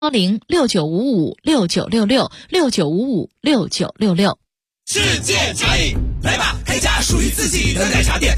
106955696669556966。 世界茶饮，来吧，开家属于自己的奶茶店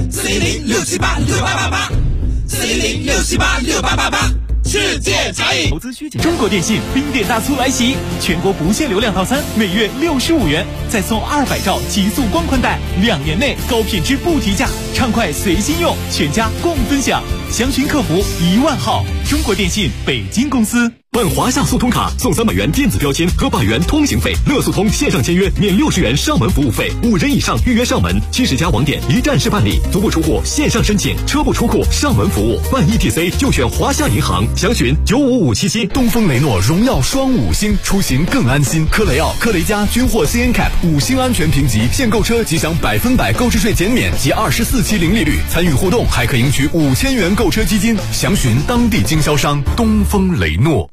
，400-678-6888，400-678-6888。世界茶饮。 投资需求。中国电信冰店大促来袭，全国不限流量套餐，每月65元，再送200兆极速光宽带，2年内高品质不提价，畅快随心用，全家共分享。详询客服10000号。中国电信北京公司。 办华夏速通卡送300元电子标签和100元通行费，乐速通线上签约免60元上门服务费，5人以上预约上门，70家网点一站式办理，足不出户线上申请，车不出库上门服务，办 ETC 就选华夏银行，详询95577。 东风雷诺荣耀双5星，出行更安心。科雷傲、科雷嘉均获 CNCAP 5星安全评级，现购车即享100%购置税减免及24期零利率，参与互动还可赢取5000元购车基金，详询当地经销商。东风雷诺。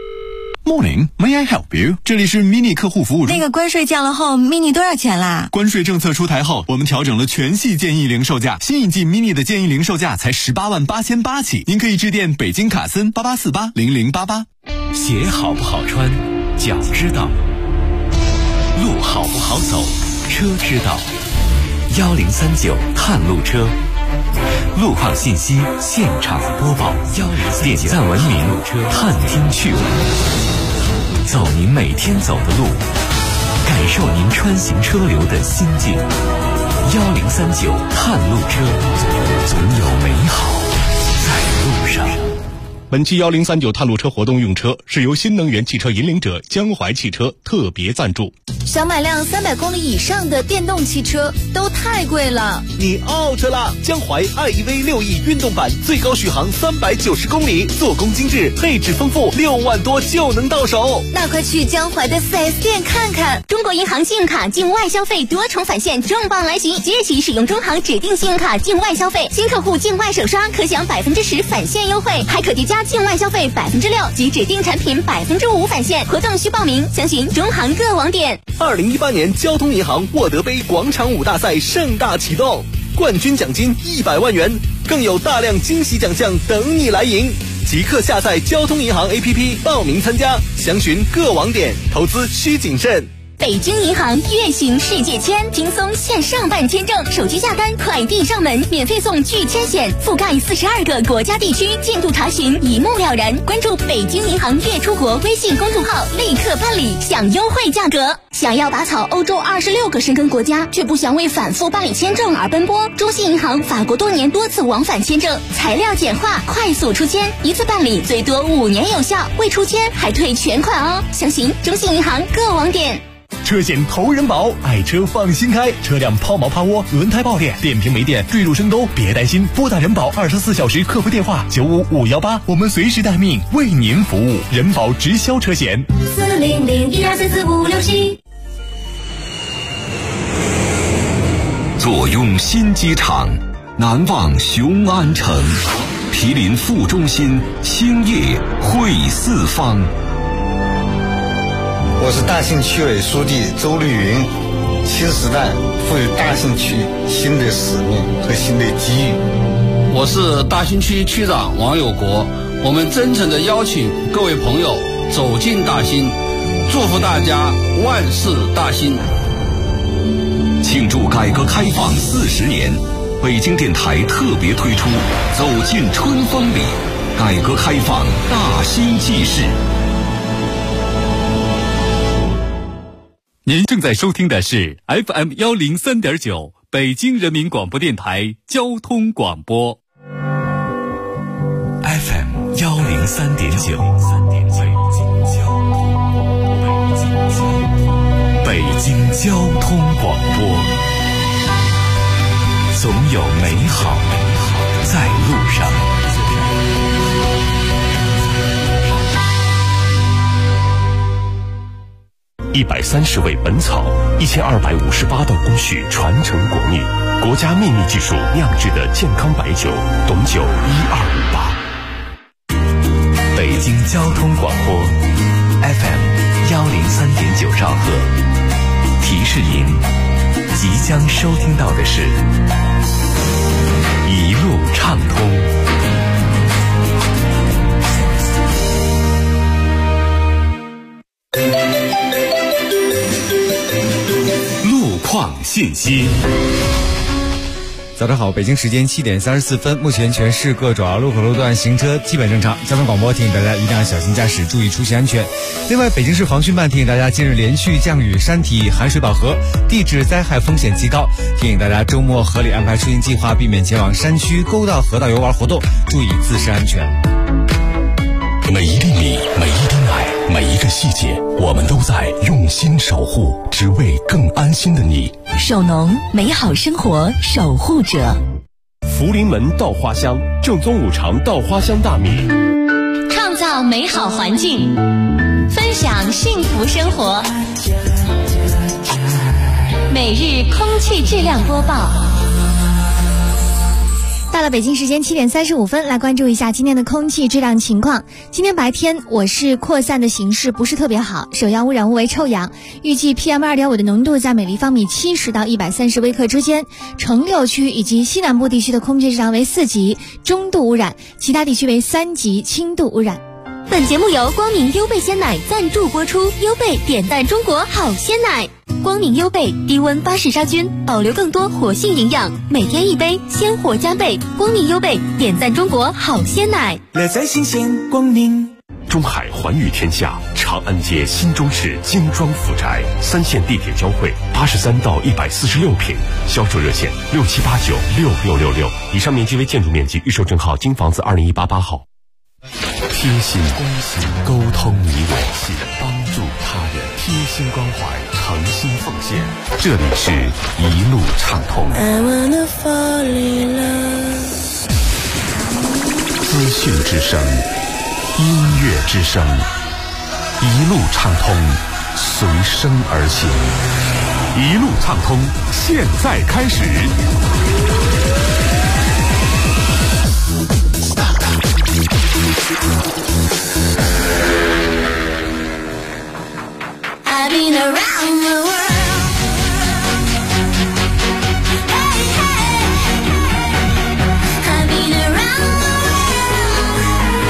Morning, may I help you？ 这里是 mini 客户服务中。 那个关税降了后 ，mini 多少钱啦？ 关税政策出台后，我们调整了全系建议零售价，新一季 mini 的建议零售价才188800起，您可以致电北京卡森88480088。 鞋好不好穿，脚知道；路好不好走，车知道。1039探路车，路况信息现场播报，1039点赞文明探听趣闻，走您每天走的路，感受您穿行车流的心境。1039探路车，总有美好在路上。 本期1039探路车活动用车是由新能源汽车引领者江淮汽车特别赞助。 想买辆300公里以上的电动汽车都太贵了， 你 out 了！江淮 iEV 6E 运动版最高续航390公里，做工精致，配置丰富，6万多就能到手。 那快去江淮的4S店看看。 中国银行信用卡境外消费多重返现重磅来袭，即日起使用中行指定信用卡境外消费，新客户境外首刷可享10%返现优惠，还可叠加境外消费6%及指定产品5%返现。活动需报名，详询中行各网点。 2018年交通银行沃德杯广场舞大赛盛大启动，冠军奖金100万元，更有大量惊喜奖项等你来赢。即刻下载交通银行 APP 报名参加，详询各网点，投资需谨慎。 北京银行月行世界签，轻松线上办签证，手机下单，快递上门，免费送拒签险，覆盖42个国家地区，进度查询一目了然。关注北京银行月出国微信公众号，立刻办理，享优惠价格。想要拔草欧洲26个申根国家，却不想为反复办理签证而奔波？中信银行法国多年多次往返签证，材料简化，快速出签，一次办理最多5年有效，未出签还退全款哦。详询中信银行各网点。 车险投人保，爱车放心开，车辆抛锚趴窝、轮胎爆裂、电瓶没电、坠入深沟，别担心，拨打人保24小时客服电话95518，我们随时待命，为您服务。人保直销车险 40012344567。 坐拥新机场，难忘雄安城，毗邻副中心，兴业汇四方。 我是大兴区委书记周绿云，新时代赋予大兴区新的使命和新的机遇。 我是大兴区区长王有国，我们真诚地邀请各位朋友走进大兴，祝福大家万事大兴。 庆祝改革开放40年，北京电台特别推出走进春风里，改革开放大兴纪事。 您正在收听的是 FM 103.9北京人民广播电台交通广播。 FM 103.9，北京交通广播，总有美好在路上。 130味本草，1258道工序传承国秘，国家秘密技术酿制的健康白酒，董酒1258。 北京交通广播 FM 103.9兆赫，提示您即将收听到的是一路畅通。 况信息。 早上好，北京时间7点34分，目前全市各主要路口路段行车基本正常。交通广播提醒大家一定要小心驾驶，注意出行安全。另外，北京市防汛办提醒大家，近日连续降雨，山体含水饱和，地质灾害风险极高，提醒大家周末合理安排出行计划，避免前往山区、沟道、河道游玩活动，注意自身安全。 每一粒米，每一滴奶，每一个细节，我们都在用心守护，只为更安心的你。 首农，美好生活守护者。 福临门稻花香，正宗五常稻花香大米， 创造美好环境，分享幸福生活。每日空气质量播报。 到了北京时间7点35分，来关注一下今天的空气质量情况。今天白天我市扩散的形势不是特别好，首要污染物为臭氧，预计 PM2.5 的浓度在每立方米70到130微克之间。城6区以及西南部地区的空气质量为4级，中度污染，其他地区为3级，轻度污染。 本节目由光明优贝鲜奶赞助播出，优贝点赞中国好鲜奶。光明优贝低温巴氏杀菌，保留更多活性营养，每天一杯，鲜活加倍。光明优贝点赞中国好鲜奶， 乐在新鲜光明。 中海环宇天下，长安街新中式精装府宅，3线地铁交汇，83到146平，销售热线67896666。以上面积为建筑面积，预售证号京房子2018-8号。贴心关心，沟通你我，帮助他人，贴心关怀，诚心奉献。这里是一路畅通。资讯之声，音乐之声，一路畅通，随声而行。一路畅通，现在开始。 I've been around the world. Hey, hey. I've been around the world.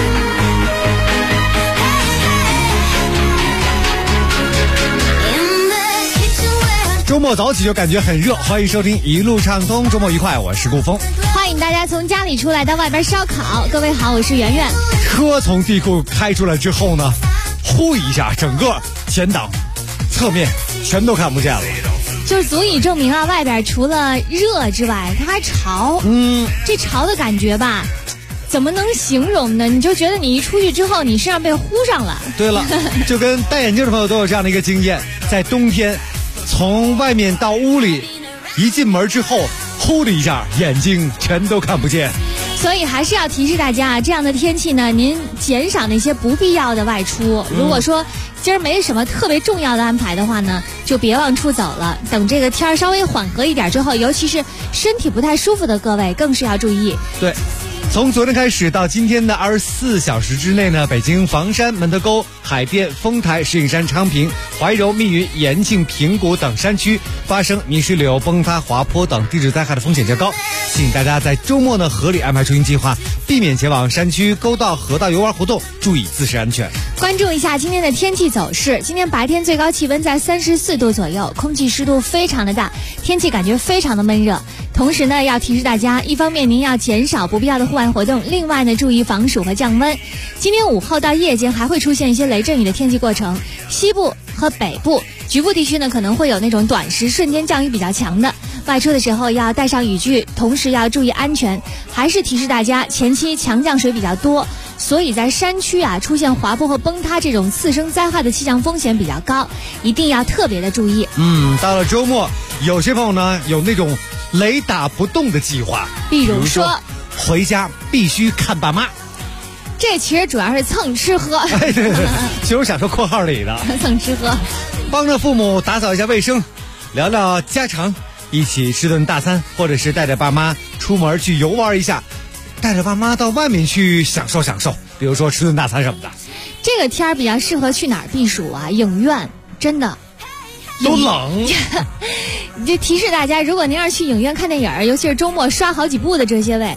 Hey, hey. In the kitchen where 周末早起就感觉很热，欢迎收听一路畅通，周末愉快，我是顾峰。 欢迎大家从家里出来到外边烧烤。各位好，我是圆圆。 车从地库开出来之后呢，呼一下，整个前挡、侧面全都看不见了， 就是足以证明啊，外边除了热之外，它还潮。这潮的感觉吧，怎么能形容呢？你就觉得你一出去之后，你身上被糊上了。 对了，就跟戴眼镜的朋友都有这样的一个经验，在冬天，从外面到屋里，一进门之后，呼的一下，眼睛全都看不见。 所以还是要提示大家，这样的天气呢，您减少那些不必要的外出。如果说今儿没什么特别重要的安排的话呢，就别往出走了。等这个天儿稍微缓和一点之后，尤其是身体不太舒服的各位，更是要注意。 对，从昨天开始到今天的24小时之内呢，北京房山、门头沟、海淀、丰台、石景山、昌平、怀柔、密云、延庆、平谷等山区发生泥石流、崩塌、滑坡等地质灾害的风险较高，请大家在周末呢合理安排出行计划，避免前往山区、沟道、河道游玩活动，注意自身安全。 关注一下今天的天气走势。今天白天最高气温在34度左右，空气湿度非常的大，天气感觉非常的闷热。同时呢，要提示大家，一方面您要减少不必要的户外活动，另外呢，注意防暑和降温。今天午后到夜间还会出现一些雷阵雨的天气过程，西部和北部局部地区呢可能会有那种短时瞬间降雨比较强的，外出的时候要带上雨具，同时要注意安全。还是提示大家，前期强降水比较多，所以在山区啊出现滑坡和崩塌这种次生灾害的气象风险比较高，一定要特别的注意。 到了周末，有些朋友呢有那种雷打不动的计划， 比如说回家必须看爸妈。 这其实主要是蹭吃喝。 哎，对，其实我想说括号里的蹭吃喝， 帮着父母打扫一下卫生，聊聊家常，一起吃顿大餐，或者是带着爸妈出门去游玩一下，带着爸妈到外面去享受享受，比如说吃顿大餐什么的。 这个天儿比较适合去哪儿避暑啊？影院，真的都冷。 就提示大家，如果您要是去影院看电影，尤其是周末刷好几部的这些位，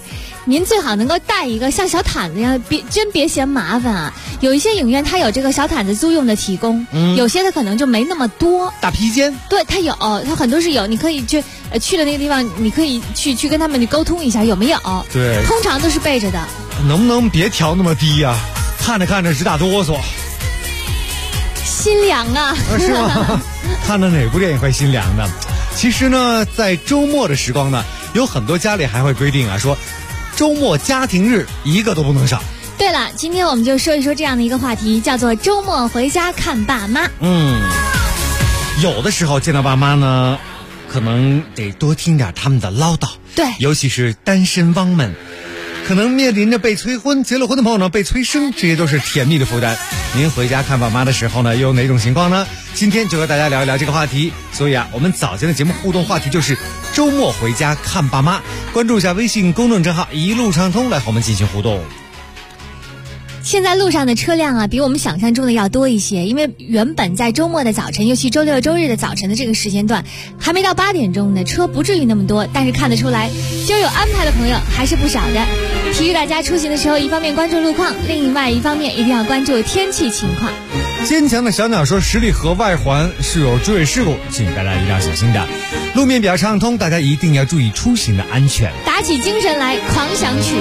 您最好能够带一个像小毯子一样，别嫌麻烦啊。有一些影院它有这个小毯子租用的提供，有些它可能就没那么多。 大披肩， 对，它有，它很多是有，你可以去的那个地方，你可以去跟他们去沟通一下有没有。 对， 通常都是备着的。 能不能别调那么低呀？看着看着直打哆嗦， 心凉啊！ 是吗？看了哪部电影会心凉的？其实呢，在周末的时光呢，有很多家里还会规定啊，说周末家庭日一个都不能少。 对了，今天我们就说一说这样的一个话题，叫做周末回家看爸妈。 有的时候见到爸妈呢，可能得多听点他们的唠叨。 对， 尤其是单身汪们，可能面临着被催婚，结了婚的朋友呢被催生，这些都是甜蜜的负担。您回家看爸妈的时候呢，又有哪种情况呢？今天就和大家聊一聊这个话题。所以啊，我们早间的节目互动话题就是周末回家看爸妈，关注一下微信公众账号一路畅通来和我们进行互动。 现在路上的车辆啊，比我们想象中的要多一些，因为原本在周末的早晨，尤其周六周日的早晨的这个时间段，还没到8点钟呢，车不至于那么多，但是看得出来，就有安排的朋友还是不少的。提示大家出行的时候，一方面关注路况，另外一方面一定要关注天气情况。 坚强的小鸟说，十里河外环是有追尾事故，请大家一定要小心的。路面比较畅通，大家一定要注意出行的安全。 打起精神来，狂想曲。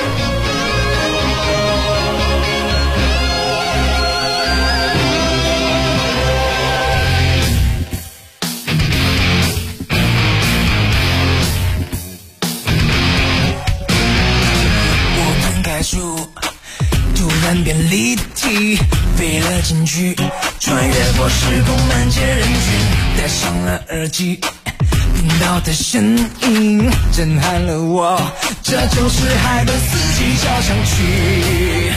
突然变立体，飞了进去，穿越过时空，漫街人群，戴上了耳机，听到的声音震撼了我，这就是海的四季交响曲，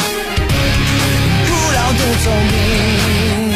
古老的奏鸣，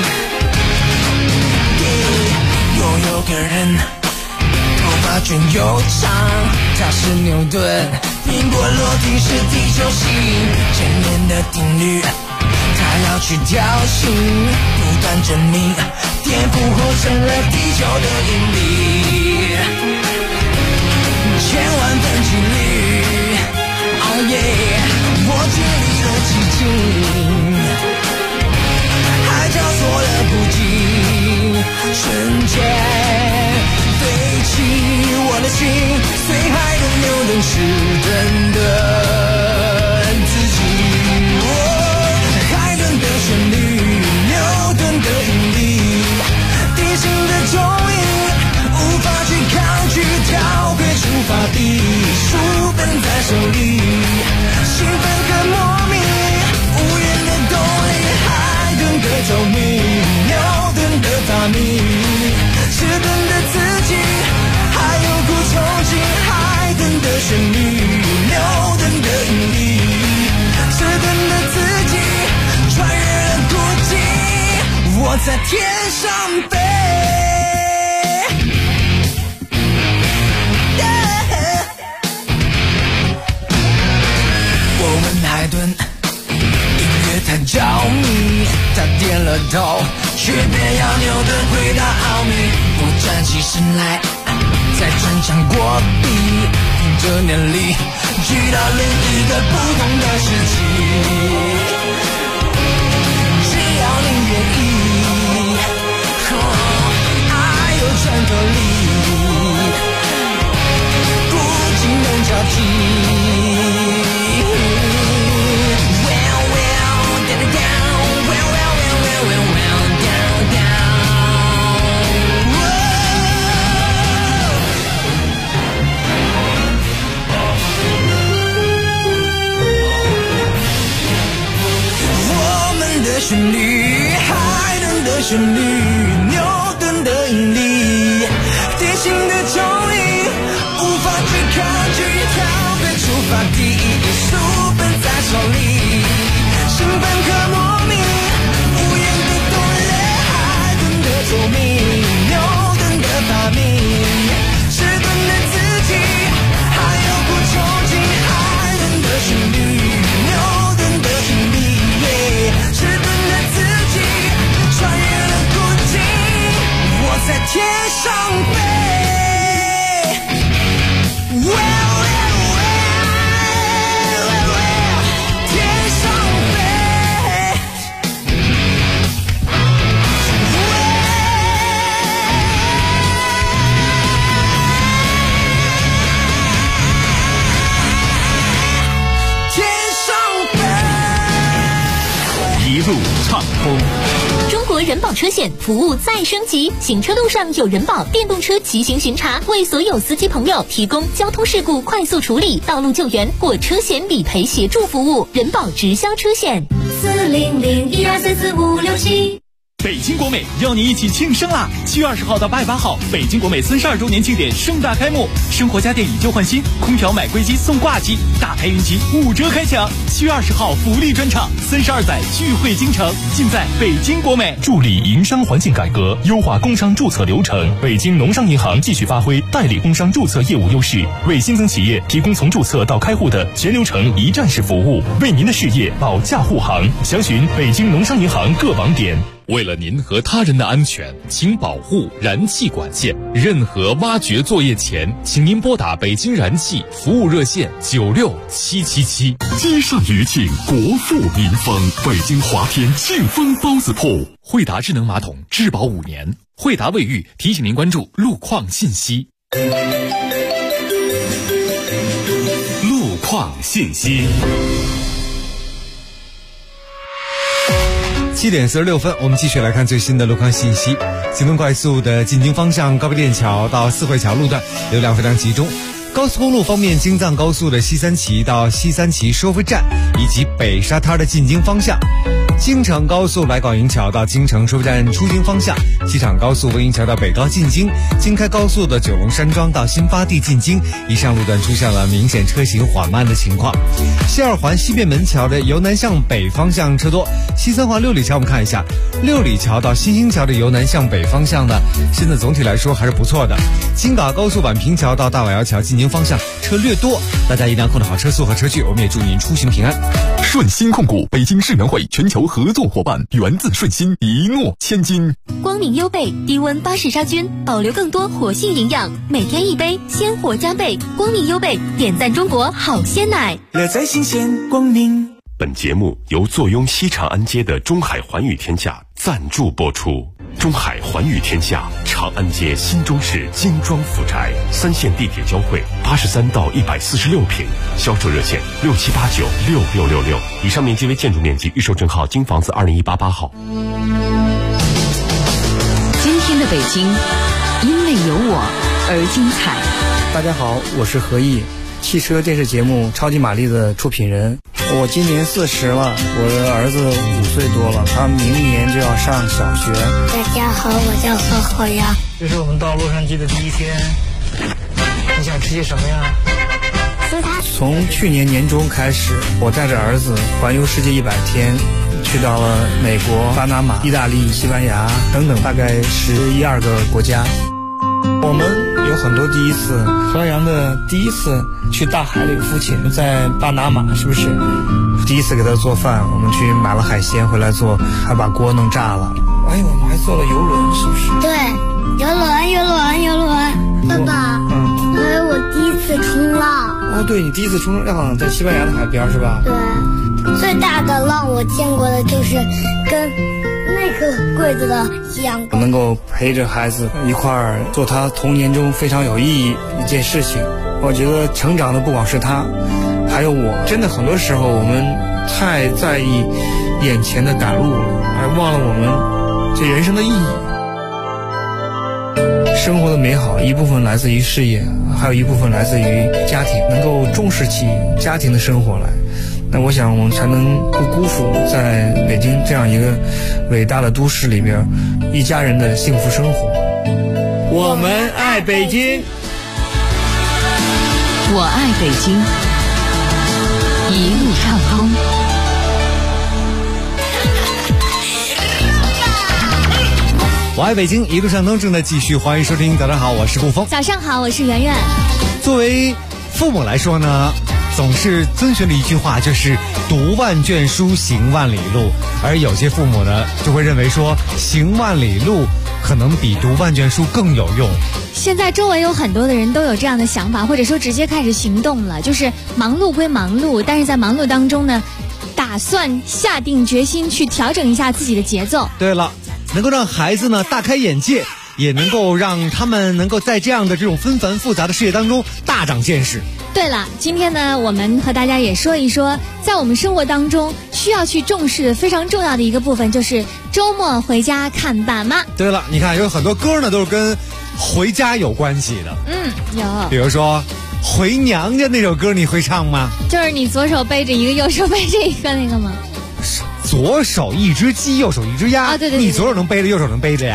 有个人头发卷又长，他是牛顿，苹果落地是地球形，前面的定律他要去挑衅，不断证明颠覆后成了地球的引力，1000万分几率，哦耶，我经历了寂静，海角错了不经，瞬间飞起我的心，随海的牛顿是真的自己，海顿的旋律，牛顿的引力，地心的重力，无法去抗拒，逃回出发地，书本在手里，兴奋和莫名，无言的动力，海顿的奏鸣，牛顿的发明，迟钝的自己，还有股憧憬，海顿的旋律，牛顿的引力，迟钝的自己，穿越了孤寂，我在天上飞。我问海顿，音乐太着迷，他点了头，却别要牛顿回答奥秘。我站起身来，再转向过壁，凭着念力去到另一个不同的世纪。只要你愿意，爱有战斗力，不仅能交替。旋律，海顿的旋律，牛顿的引力，地心的重力，无法去抗拒，逃避出发地，书本在手里，兴奋和莫名，无言的动力，海顿的奏鸣，牛顿的发明，迟钝的自己，还有股憧憬，海顿的旋律，牛顿的引力，迟钝的自己，穿越了孤寂，我在天上飞。Well, well, well. 畅通。 中国人保车险服务再升级，行车路上有人保电动车骑行巡查，为所有司机朋友提供交通事故快速处理、道路救援或车险理赔协助服务。人保直销车险，40012345677。 北京国美邀你一起庆生啦！7月20号到8月8号，北京国美42周年庆典盛大开幕，生活家电以旧换新，空调买归机送挂机，大台云集5折开抢。7月20号福利专场，32载聚会京城，尽在北京国美。 助力营商环境改革，优化工商注册流程。北京农商银行继续发挥代理工商注册业务优势，为新增企业提供从注册到开户的全流程一站式服务，为您的事业保驾护航。详询北京农商银行各网点。 为了您和他人的安全，请保护燃气管线。任何挖掘作业前，请您拨打北京燃气服务热线96777。 积善余庆，国富民丰。北京华天庆丰包子铺， 惠达智能马桶质保5年。惠达卫浴提醒您关注路况信息。 路况信息。 7点46分，我们继续来看最新的路况信息。京东快速的进京方向高碑店桥到四惠桥路段流量非常集中。高速公路方面，京藏高速的西三旗到西三旗收费站以及北沙滩的进京方向，京承高速来广营桥到京承收费站出京方向，机场高速温榆桥到北高进京，京开高速的九龙山庄到新发地进京，以上路段出现了明显车行缓慢的情况。西二环西便门桥的由南向北方向车多，西三环六里桥我们看一下，六里桥到新兴桥的由南向北方向呢，现在总体来说还是不错的。京港高速宛平桥到大瓦窑桥进京方向车略多，大家一定要控制好车速和车距，我们也祝您出行平安。 顺鑫控股北京世能会全球合作伙伴，源自顺鑫，一诺千金。 光明优贝低温巴氏杀菌，保留更多活性营养，每天一杯，鲜活加倍。光明优贝点赞中国好鲜奶， 乐在新鲜光明。 本节目由坐拥西长安街的中海环宇天下赞助播出。中海环宇天下，长安街新中市精装府宅，3线地铁交汇，83到146平，销售热线67896666，以上面积为建筑面积，预售证号京房子20188号。 今天的北京，因为有我而精彩。 大家好，我是何毅，汽车电视节目《超级玛丽》的出品人。我今年40了，我的儿子5岁多了，他明年就要上小学。 大家好，我叫何浩洋。 这是我们到洛杉矶的第一天，你想吃些什么呀？从去年年中开始，我带着儿子环游世界100天，去到了美国、巴拿马、意大利、西班牙等等，大概11、12个国家。我们有很多第一次，何阳的第一次去大海里浮潜，在巴拿马，是不是？第一次给他做饭，我们去买了海鲜回来做，还把锅弄炸了。哎，我们还坐了游轮，是不是？ 对，游轮。爸爸，还有我第一次冲浪。 哦，对，你第一次冲浪在西班牙的海边是吧？ 对，最大的浪我见过的就是跟那个柜子的一样高。 能够陪着孩子一块儿做他童年中非常有意义一件事情，我觉得成长的不光是他，还有我。真的很多时候我们太在意眼前的赶路了，而忘了我们这人生的意义。生活的美好一部分来自于事业，还有一部分来自于家庭，能够重视起家庭的生活来，那我想我们才能不辜负在北京这样一个伟大的都市里边一家人的幸福生活。我们爱北京， 我爱北京，一路畅通。 我爱北京，一路畅通正在继续，欢迎收听。早上好，我是顾峰。 早上好，我是圆圆。 作为父母来说呢，总是遵循了一句话，就是读万卷书，行万里路。而有些父母呢，就会认为说，行万里路可能比读万卷书更有用。 现在周围有很多的人都有这样的想法，或者说直接开始行动了，就是忙碌归忙碌，但是在忙碌当中呢，打算下定决心去调整一下自己的节奏。 对了，能够让孩子呢大开眼界，也能够让他们能够在这样的这种纷繁复杂的世界当中大长见识。 对了，今天呢，我们和大家也说一说，在我们生活当中需要去重视的非常重要的一个部分，就是周末回家看爸妈。 对了，你看有很多歌呢都是跟回家有关系的。 有。 比如说《回娘家》那首歌，你会唱吗？ 就是你左手背着一个，右手背着一个那个吗？ 左手一只鸡，右手一只鸭。 对， 你左手能背着，右手能背着呀？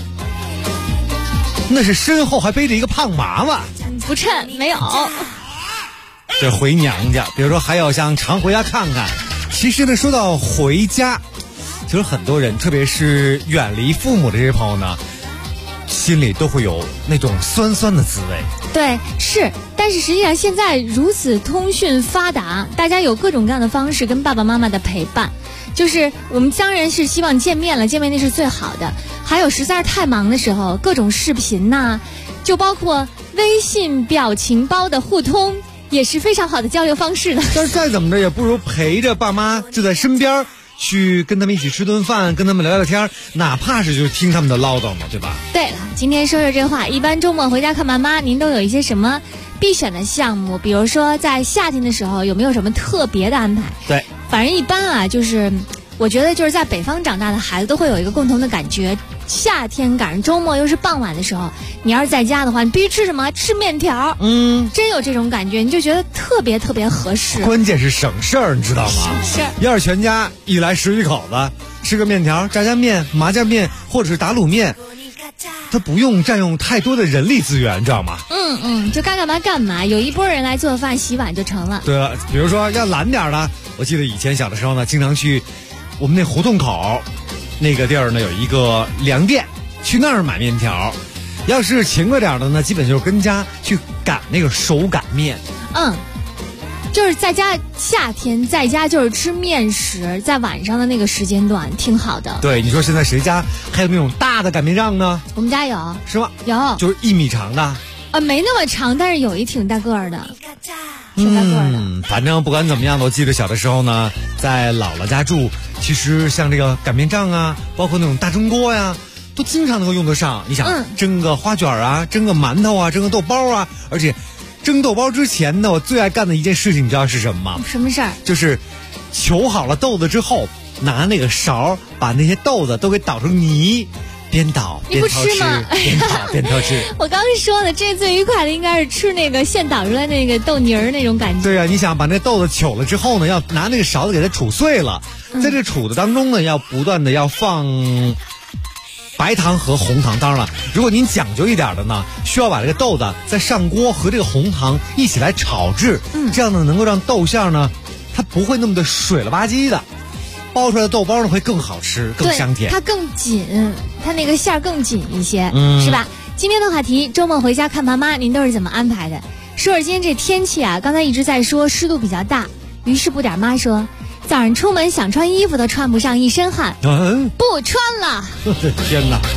那是身后还背着一个胖娃娃。 不称，没有。 这回娘家，比如说还有像常回家看看。其实呢，说到回家，其实很多人，特别是远离父母的这些朋友呢，心里都会有那种酸酸的滋味。 对，是，但是实际上现在如此通讯发达，大家有各种各样的方式跟爸爸妈妈的陪伴。就是我们当然是希望见面了，见面那是最好的。还有实在是太忙的时候，各种视频呐，就包括微信表情包的互通，也是非常好的交流方式的。 但是再怎么着，也不如陪着爸妈就在身边，去跟他们一起吃顿饭，跟他们聊聊天，哪怕是就听他们的唠叨嘛，对吧？ 对了，今天说说这话，一般周末回家看爸妈，您都有一些什么必选的项目？比如说在夏天的时候，有没有什么特别的安排？ 对， 反正一般啊，就是我觉得就是在北方长大的孩子都会有一个共同的感觉，夏天赶上周末又是傍晚的时候，你要是在家的话，你必须吃什么？吃面条。真有这种感觉，你就觉得特别特别合适。 关键是省事儿，你知道吗？ 省事儿。 要是全家一来10几口子，吃个面条、炸酱面、麻酱面或者是打卤面，它不用占用太多的人力资源，你知道吗？ 就该干嘛干嘛，有一拨人来做饭洗碗就成了。 对了，比如说要懒点的，我记得以前小的时候呢，经常去我们那胡同口那个地儿呢，有一个粮店，去那儿买面条。要是勤快点的呢，基本就是跟家去擀那个手擀面。 就是在家夏天在家就是吃面食，在晚上的那个时间段挺好的。 对，你说现在谁家还有那种大的擀面杖呢？ 我们家有。 是吗？ 有， 就是1米长的。 没那么长，但是有一挺大个儿的，挺大个儿的。 反正不管怎么样，我记得小的时候呢，在姥姥家住，其实像这个擀面杖啊，包括那种大蒸锅呀，都经常能够用得上。你想，蒸个花卷啊，蒸个馒头啊，蒸个豆包啊，而且蒸豆包之前呢，我最爱干的一件事情，你知道是什么吗？ 什么事儿？ 就是求好了豆子之后，拿那个勺把那些豆子都给捣成泥。边捣边偷吃，边捣边偷吃。 我刚说的，这最愉快的应该是吃那个现捣出来那个豆泥儿那种感觉。 对啊，你想把那豆子糗了之后呢，要拿那个勺子给它杵碎了，在这杵的当中呢，要不断的要放白糖和红糖。当然了，如果您讲究一点的呢，需要把这个豆子在上锅和这个红糖一起来炒制，这样呢能够让豆馅呢，它不会那么的水了吧唧的。包出来的豆包呢会更好吃，更香甜。 它更紧，它那个馅儿更紧一些，是吧？今天的话题，周末回家看爸妈，您都是怎么安排的？说说今天这天气啊，刚才一直在说湿度比较大，于是不点妈说，早上出门想穿衣服都穿不上，一身汗，不穿了。 我的天哪！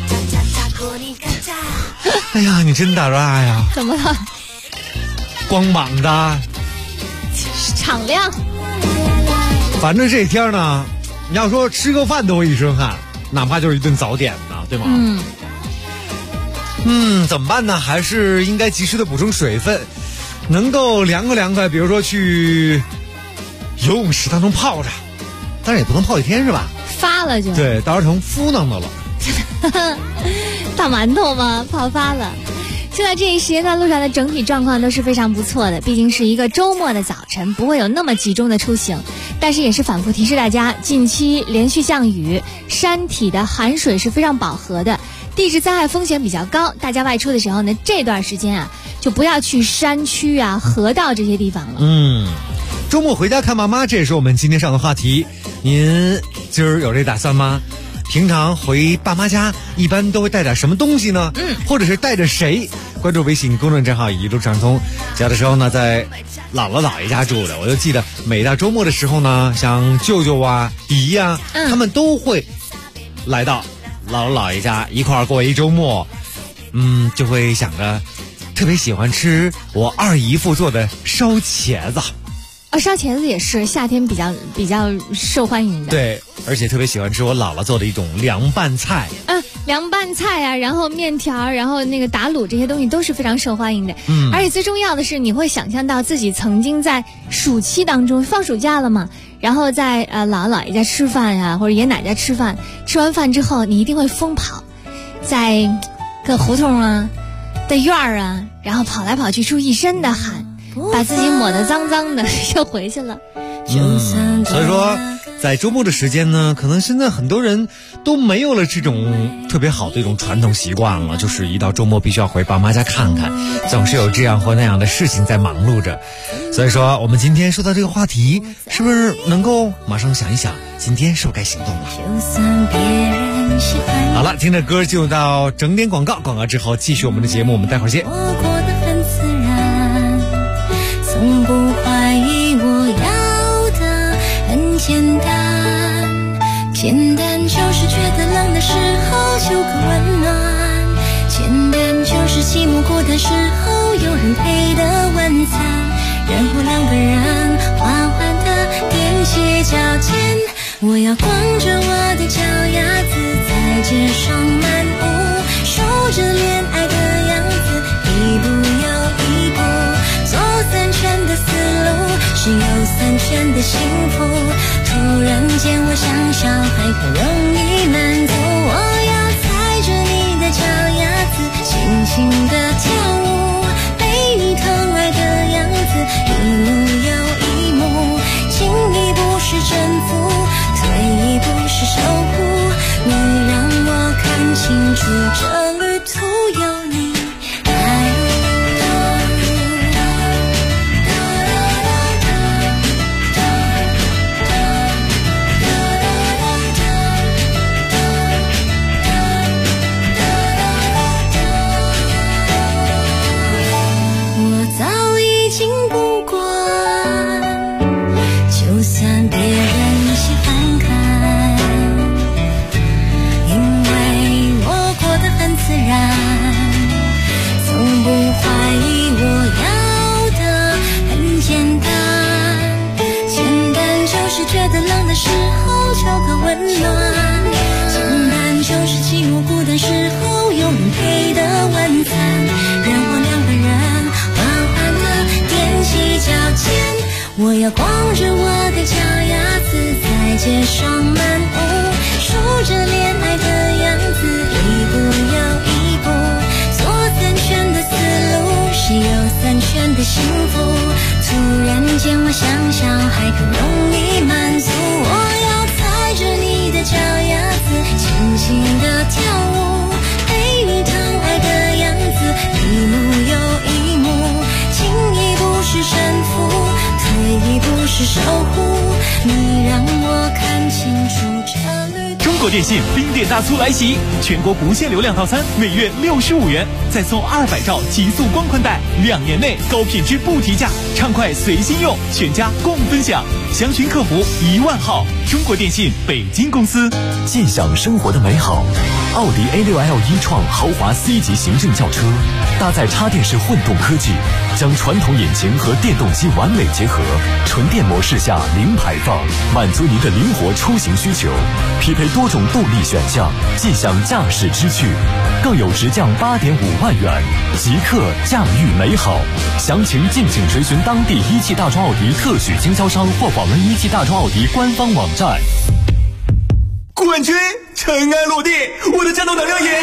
哎呀，你真大热呀！ 怎么了？ 光膀的， 敞亮。 反正这天呢，你要说吃个饭都会一身汗，哪怕就是一顿早点呢，对吗？怎么办呢？还是应该及时的补充水分，能够凉快，比如说去游泳池当中泡着，但是也不能泡一天是吧？ 发了就对，到时候成敷弄的了。 大馒头吗？泡发了。现在这一时间段路上的整体状况都是非常不错的，毕竟是一个周末的早晨，不会有那么集中的出行。但是也是反复提示大家，近期连续降雨，山体的含水是非常饱和的，地质灾害风险比较高。大家外出的时候呢，这段时间啊，就不要去山区啊、河道这些地方了。 周末回家看妈妈，这也是我们今天上的话题。您今儿有这打算吗？平常回爸妈家一般都会带点什么东西呢？或者是带着谁？关注微信公众账号一路畅通。小的时候呢，在姥姥姥爷家住的，我就记得每到周末的时候呢，像舅舅啊、姨呀，他们都会来到姥姥姥爷家一块儿过一周末。就会想着特别喜欢吃我二姨夫做的烧茄子。 烧茄子也是夏天比较受欢迎的。 对，而且特别喜欢吃我姥姥做的一种凉拌菜。 凉拌菜啊，然后面条，然后那个打卤这些东西都是非常受欢迎的。而且最重要的是，你会想象到自己曾经在暑期当中放暑假了嘛，然后在姥姥姥爷家吃饭呀，或者爷爷奶奶家吃饭，吃完饭之后你一定会疯跑，在各胡同啊的院儿啊，然后跑来跑去出一身的汗，把自己抹得脏脏的又回去了。 所以说在周末的时间呢，可能现在很多人都没有了这种特别好的一种传统习惯了，就是一到周末必须要回爸妈家看看，总是有这样或那样的事情在忙碌着。所以说我们今天说到这个话题，是不是能够马上想一想今天是不是该行动了？好了，听着歌进入到整点广告，广告之后继续我们的节目，我们待会儿见。 我过得很自然，从不怀疑我要的很简单，简单就是觉得冷的时候就个温暖，简单就是寂寞孤单时候有人陪的晚餐，然后两个人缓缓地踮起脚尖，我要光着我的脚丫子在街上漫舞，数着恋爱的样子，一步又一步，走3圈的思路是有3圈的幸福，突然间我想小孩很容易满足，我要踩着你的脚丫子轻轻地跳舞，被你疼爱的样子一幕又一幕，进一步是征服，退一步是守护，你让我看清楚这旅途有你带路。我早已经不管，就算别人喜欢看，因为我过得很自然，从不怀疑我要的很简单，简单就是觉得冷的时候就个温暖，简单就是寂寞孤单时候有人陪的晚餐，然后两个人缓缓地踮起脚尖，我要光着我的脚丫子在街上漫舞，数着恋爱的样子，一步又一步，做3圈的思路是有3圈的幸福，突然间我想小孩更容易满足，我要踩着你的脚丫子轻轻地跳舞，被你疼爱的样子一幕又一幕，进一步是胜负，退一步是守护，你让我看清楚这旅途。 中国电信冰点大促来袭，全国不限流量套餐每月65元，再送200兆极速光宽带，2年内高品质不提价，畅快随心用，全家共分享。详询客服10000号。中国电信北京公司。 尽享生活的美好。奥迪 A6L 一创豪华 C 级行政轿车，搭载插电式混动科技，将传统引擎和电动机完美结合，纯电模式下零排放，满足您的灵活出行需求。匹配多种动力选项，尽享驾驶之趣，更有直降8.5万元，即刻驾驭美好。详情敬请垂询当地一汽大众奥迪特许经销商或访问一汽大众奥迪官方网站。 冠军尘埃落定，我的战斗能量也。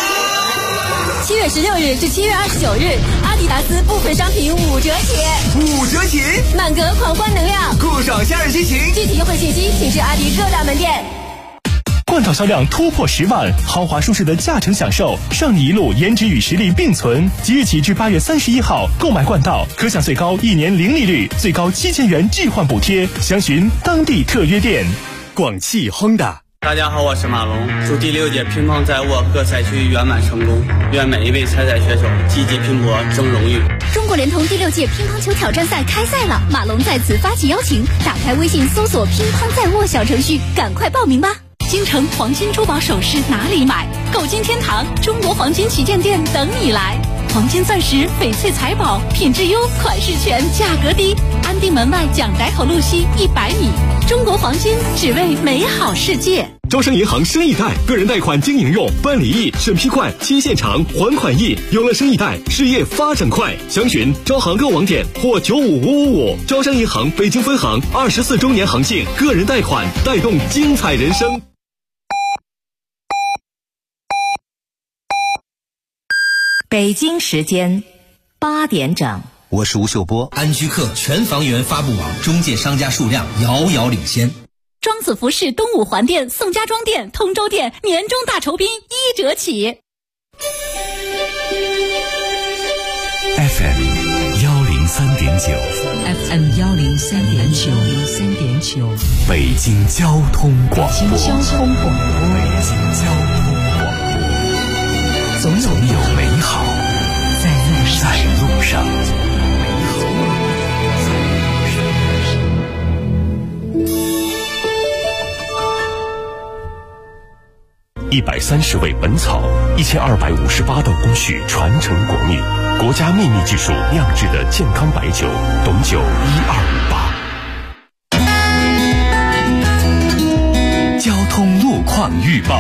7月16日至7月29日，阿迪达斯部分商品5折起 ，5折起， 满格狂欢能量， 酷爽夏日心情。 具体优惠信息请至阿迪各大门店。 冠道销量突破10万，豪华舒适的驾乘享受，上你一路颜值与实力并存。即日起至8月31号，购买冠道可享最高1年零利率，最高7000元置换补贴。详询当地特约店。 广汽 Honda。 大家好，我是马龙，祝第6届乒乓在握各赛区圆满成功，愿每一位参赛选手积极拼搏争荣誉。 中国联通第6届乒乓球挑战赛开赛了，马龙在此发起邀请，打开微信搜索乒乓在握小程序，赶快报名吧。京城黄金珠宝首饰哪里买？购金天堂中国黄金旗舰店等你来。黄金钻石、翡翠财宝，品质优，款式全，价格低。安定门外蒋逮口路西100米。中国黄金，只为美好世界。 招商银行生意贷个人贷款经营用，办理易，审批快，期限长，还款易。有了生意贷，事业发展快。详询招行购网点或95555。招商银行北京分行24周年行庆，个人贷款带动精彩人生。 北京时间8点整。 我是吴秀波。安居客全房源发布网中介商家数量遥遥领先。 庄子服饰东五环店、宋家庄店、通州店年终大酬宾1折起。 FM 103.9 北京交通广播。总有美好在路上。130味本草，1258道工序传承国秘，国家秘密技术酿制的健康白酒，董酒1258。交通路况预报。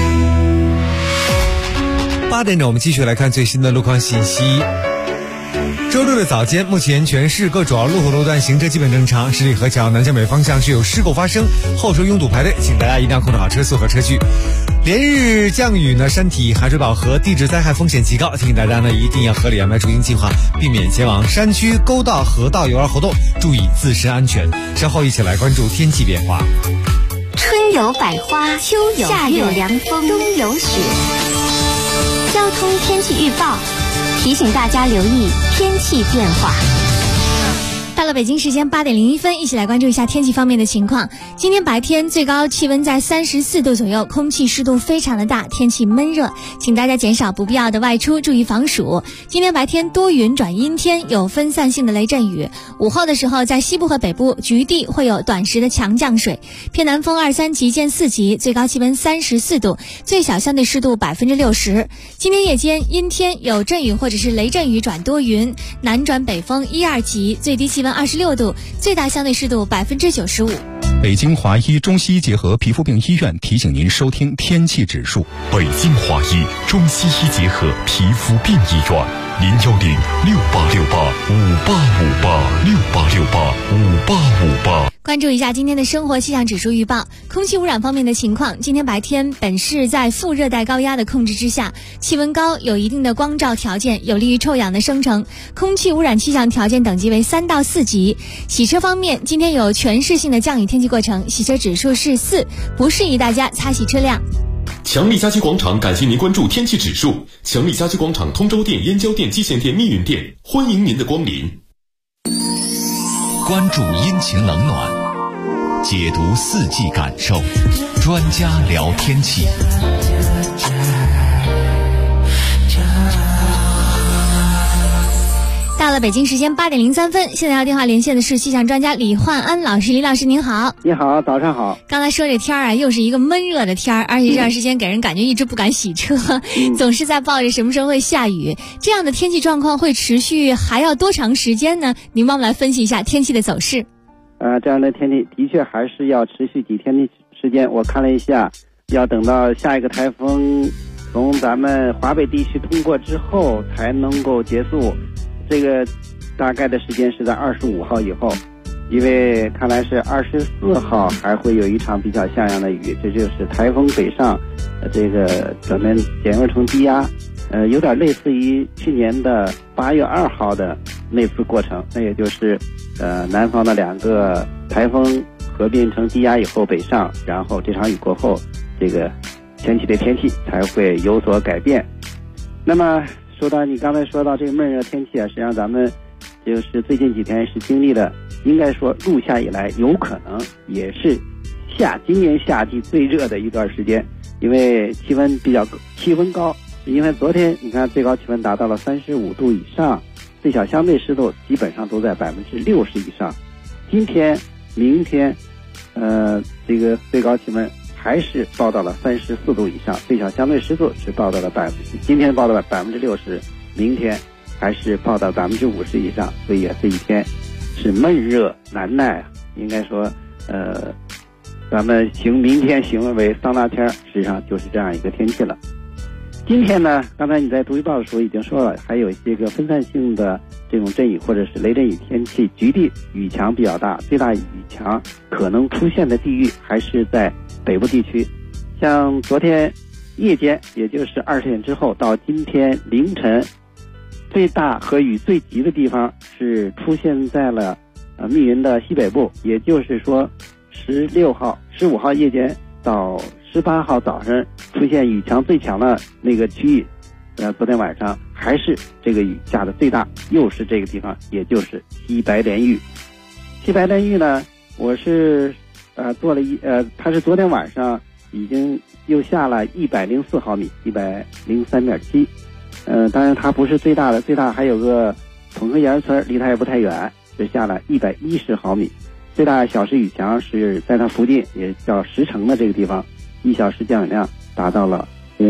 8点整，我们继续来看最新的路况信息。周六的早间，目前全市各主要路口路段行车基本正常。十里河桥南向北方向是有事故发生，后车拥堵排队，请大家一定要控制好车速和车距。连日降雨呢，山体海水饱和，地质灾害风险极高，提醒大家呢一定要合理安排出行计划，避免前往山区、沟道、河道游玩活动，注意自身安全。稍后一起来关注天气变化。 春有百花，秋有夏有凉风，冬有雪。交通天气预报提醒大家留意天气变化。 到了北京时间8点01分，一起来关注一下天气方面的情况。今天白天最高气温在34度左右，空气湿度非常的大，天气闷热，请大家减少不必要的外出，注意防暑。今天白天多云转阴天，有分散性的雷阵雨。午后的时候，在西部和北部局地会有短时的强降水，偏南风2、3级见4级，最高气温34度，最小相对湿度60%。今天夜间阴天，有阵雨或者是雷阵雨转多云，南转北风1、2级，最低气温26度，最大相对湿度95%。 北京华医中西医结合皮肤病医院提醒您收听天气指数。 北京华医中西医结合皮肤病医院，0106868586858 关注一下今天的生活气象指数预报。空气污染方面的情况，今天白天本市在副热带高压的控制之下，气温高，有一定的光照条件，有利于臭氧的生成，空气污染气象条件等级为3到4级。洗车方面，今天有全市性的降雨天气过程，洗车指数是4，不适宜大家擦洗车辆。 强力家居广场感谢您关注天气指数。强力家居广场通州店、燕郊店、蓟县店、密云店，欢迎您的光临。 关注阴晴冷暖，解读四季感受，专家聊天气。 到了北京时间8点03分，现在要电话连线的是气象专家李焕安老师。李老师您好。 你好，早上好。 刚才说这天啊，又是一个闷热的天，而且这段时间给人感觉一直不敢洗车，总是在抱着什么时候会下雨。这样的天气状况会持续还要多长时间呢？您帮我们来分析一下天气的走势。 这样的天气的确还是要持续几天的时间。我看了一下，要等到下一个台风从咱们华北地区通过之后才能够结束。这个大概的时间是在25号以后，因为看来是24号还会有一场比较像样的雨，这就是台风北上，这个转变减弱成低压，有点类似于去年的8月2号的那次过程，那也就是南方的2个台风合并成低压以后北上，然后这场雨过后，这个前期的天气才会有所改变。那么说到你刚才说到这个闷热天气啊，实际上咱们就是最近几天是经历了，应该说入夏以来有可能也是今年夏季最热的一段时间，因为气温高，因为昨天你看最高气温达到了35度以上，最小相对湿度基本上都在60%以上。今天、明天，这个最高气温还是报到了34度以上，最小相对湿度是报到了今天报到了60%，明天还是报到50%以上，所以这一天是闷热难耐，应该说咱们明天形为桑拿天，实际上就是这样一个天气了。今天呢，刚才你在读预报的时候已经说了，还有一些个分散性的这种阵雨或者是雷阵雨天气，局地雨强比较大，最大雨强可能出现的地域还是在北部地区。像昨天夜间，也就是20点之后到今天凌晨，最大和雨最急的地方是出现在了密云的西北部，也就是说16号、15号夜间到18号早上出现雨强最强的那个区域，昨天晚上还是这个雨下的最大，又是这个地方，也就是西白莲峪。西白莲峪呢，我是做了它是昨天晚上已经又下了104毫米，103.7。当然它不是最大的，最大还有个统和沿村，离它也不太远，是下了110毫米。最大小时雨强是在它附近，也叫石城的这个地方，1小时降雨量达到了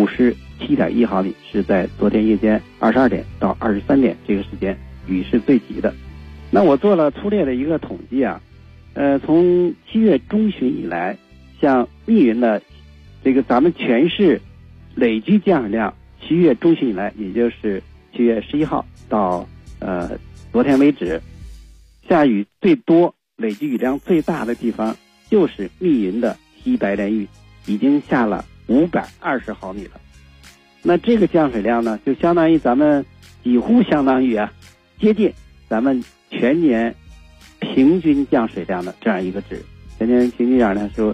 57.1毫米，是在昨天夜间22点到23点这个时间，雨是最急的。那我做了粗略的一个统计啊，从7月中旬以来，像密云的这个咱们全市累计降雨量，7月中旬以来，也就是7月11号到昨天为止，下雨最多、累计雨量最大的地方就是密云的西白莲峪，已经下了520毫米了。那这个降水量呢，就相当于咱们几乎相当于接近咱们全年平均降水量的这样一个值，全年平均降水量是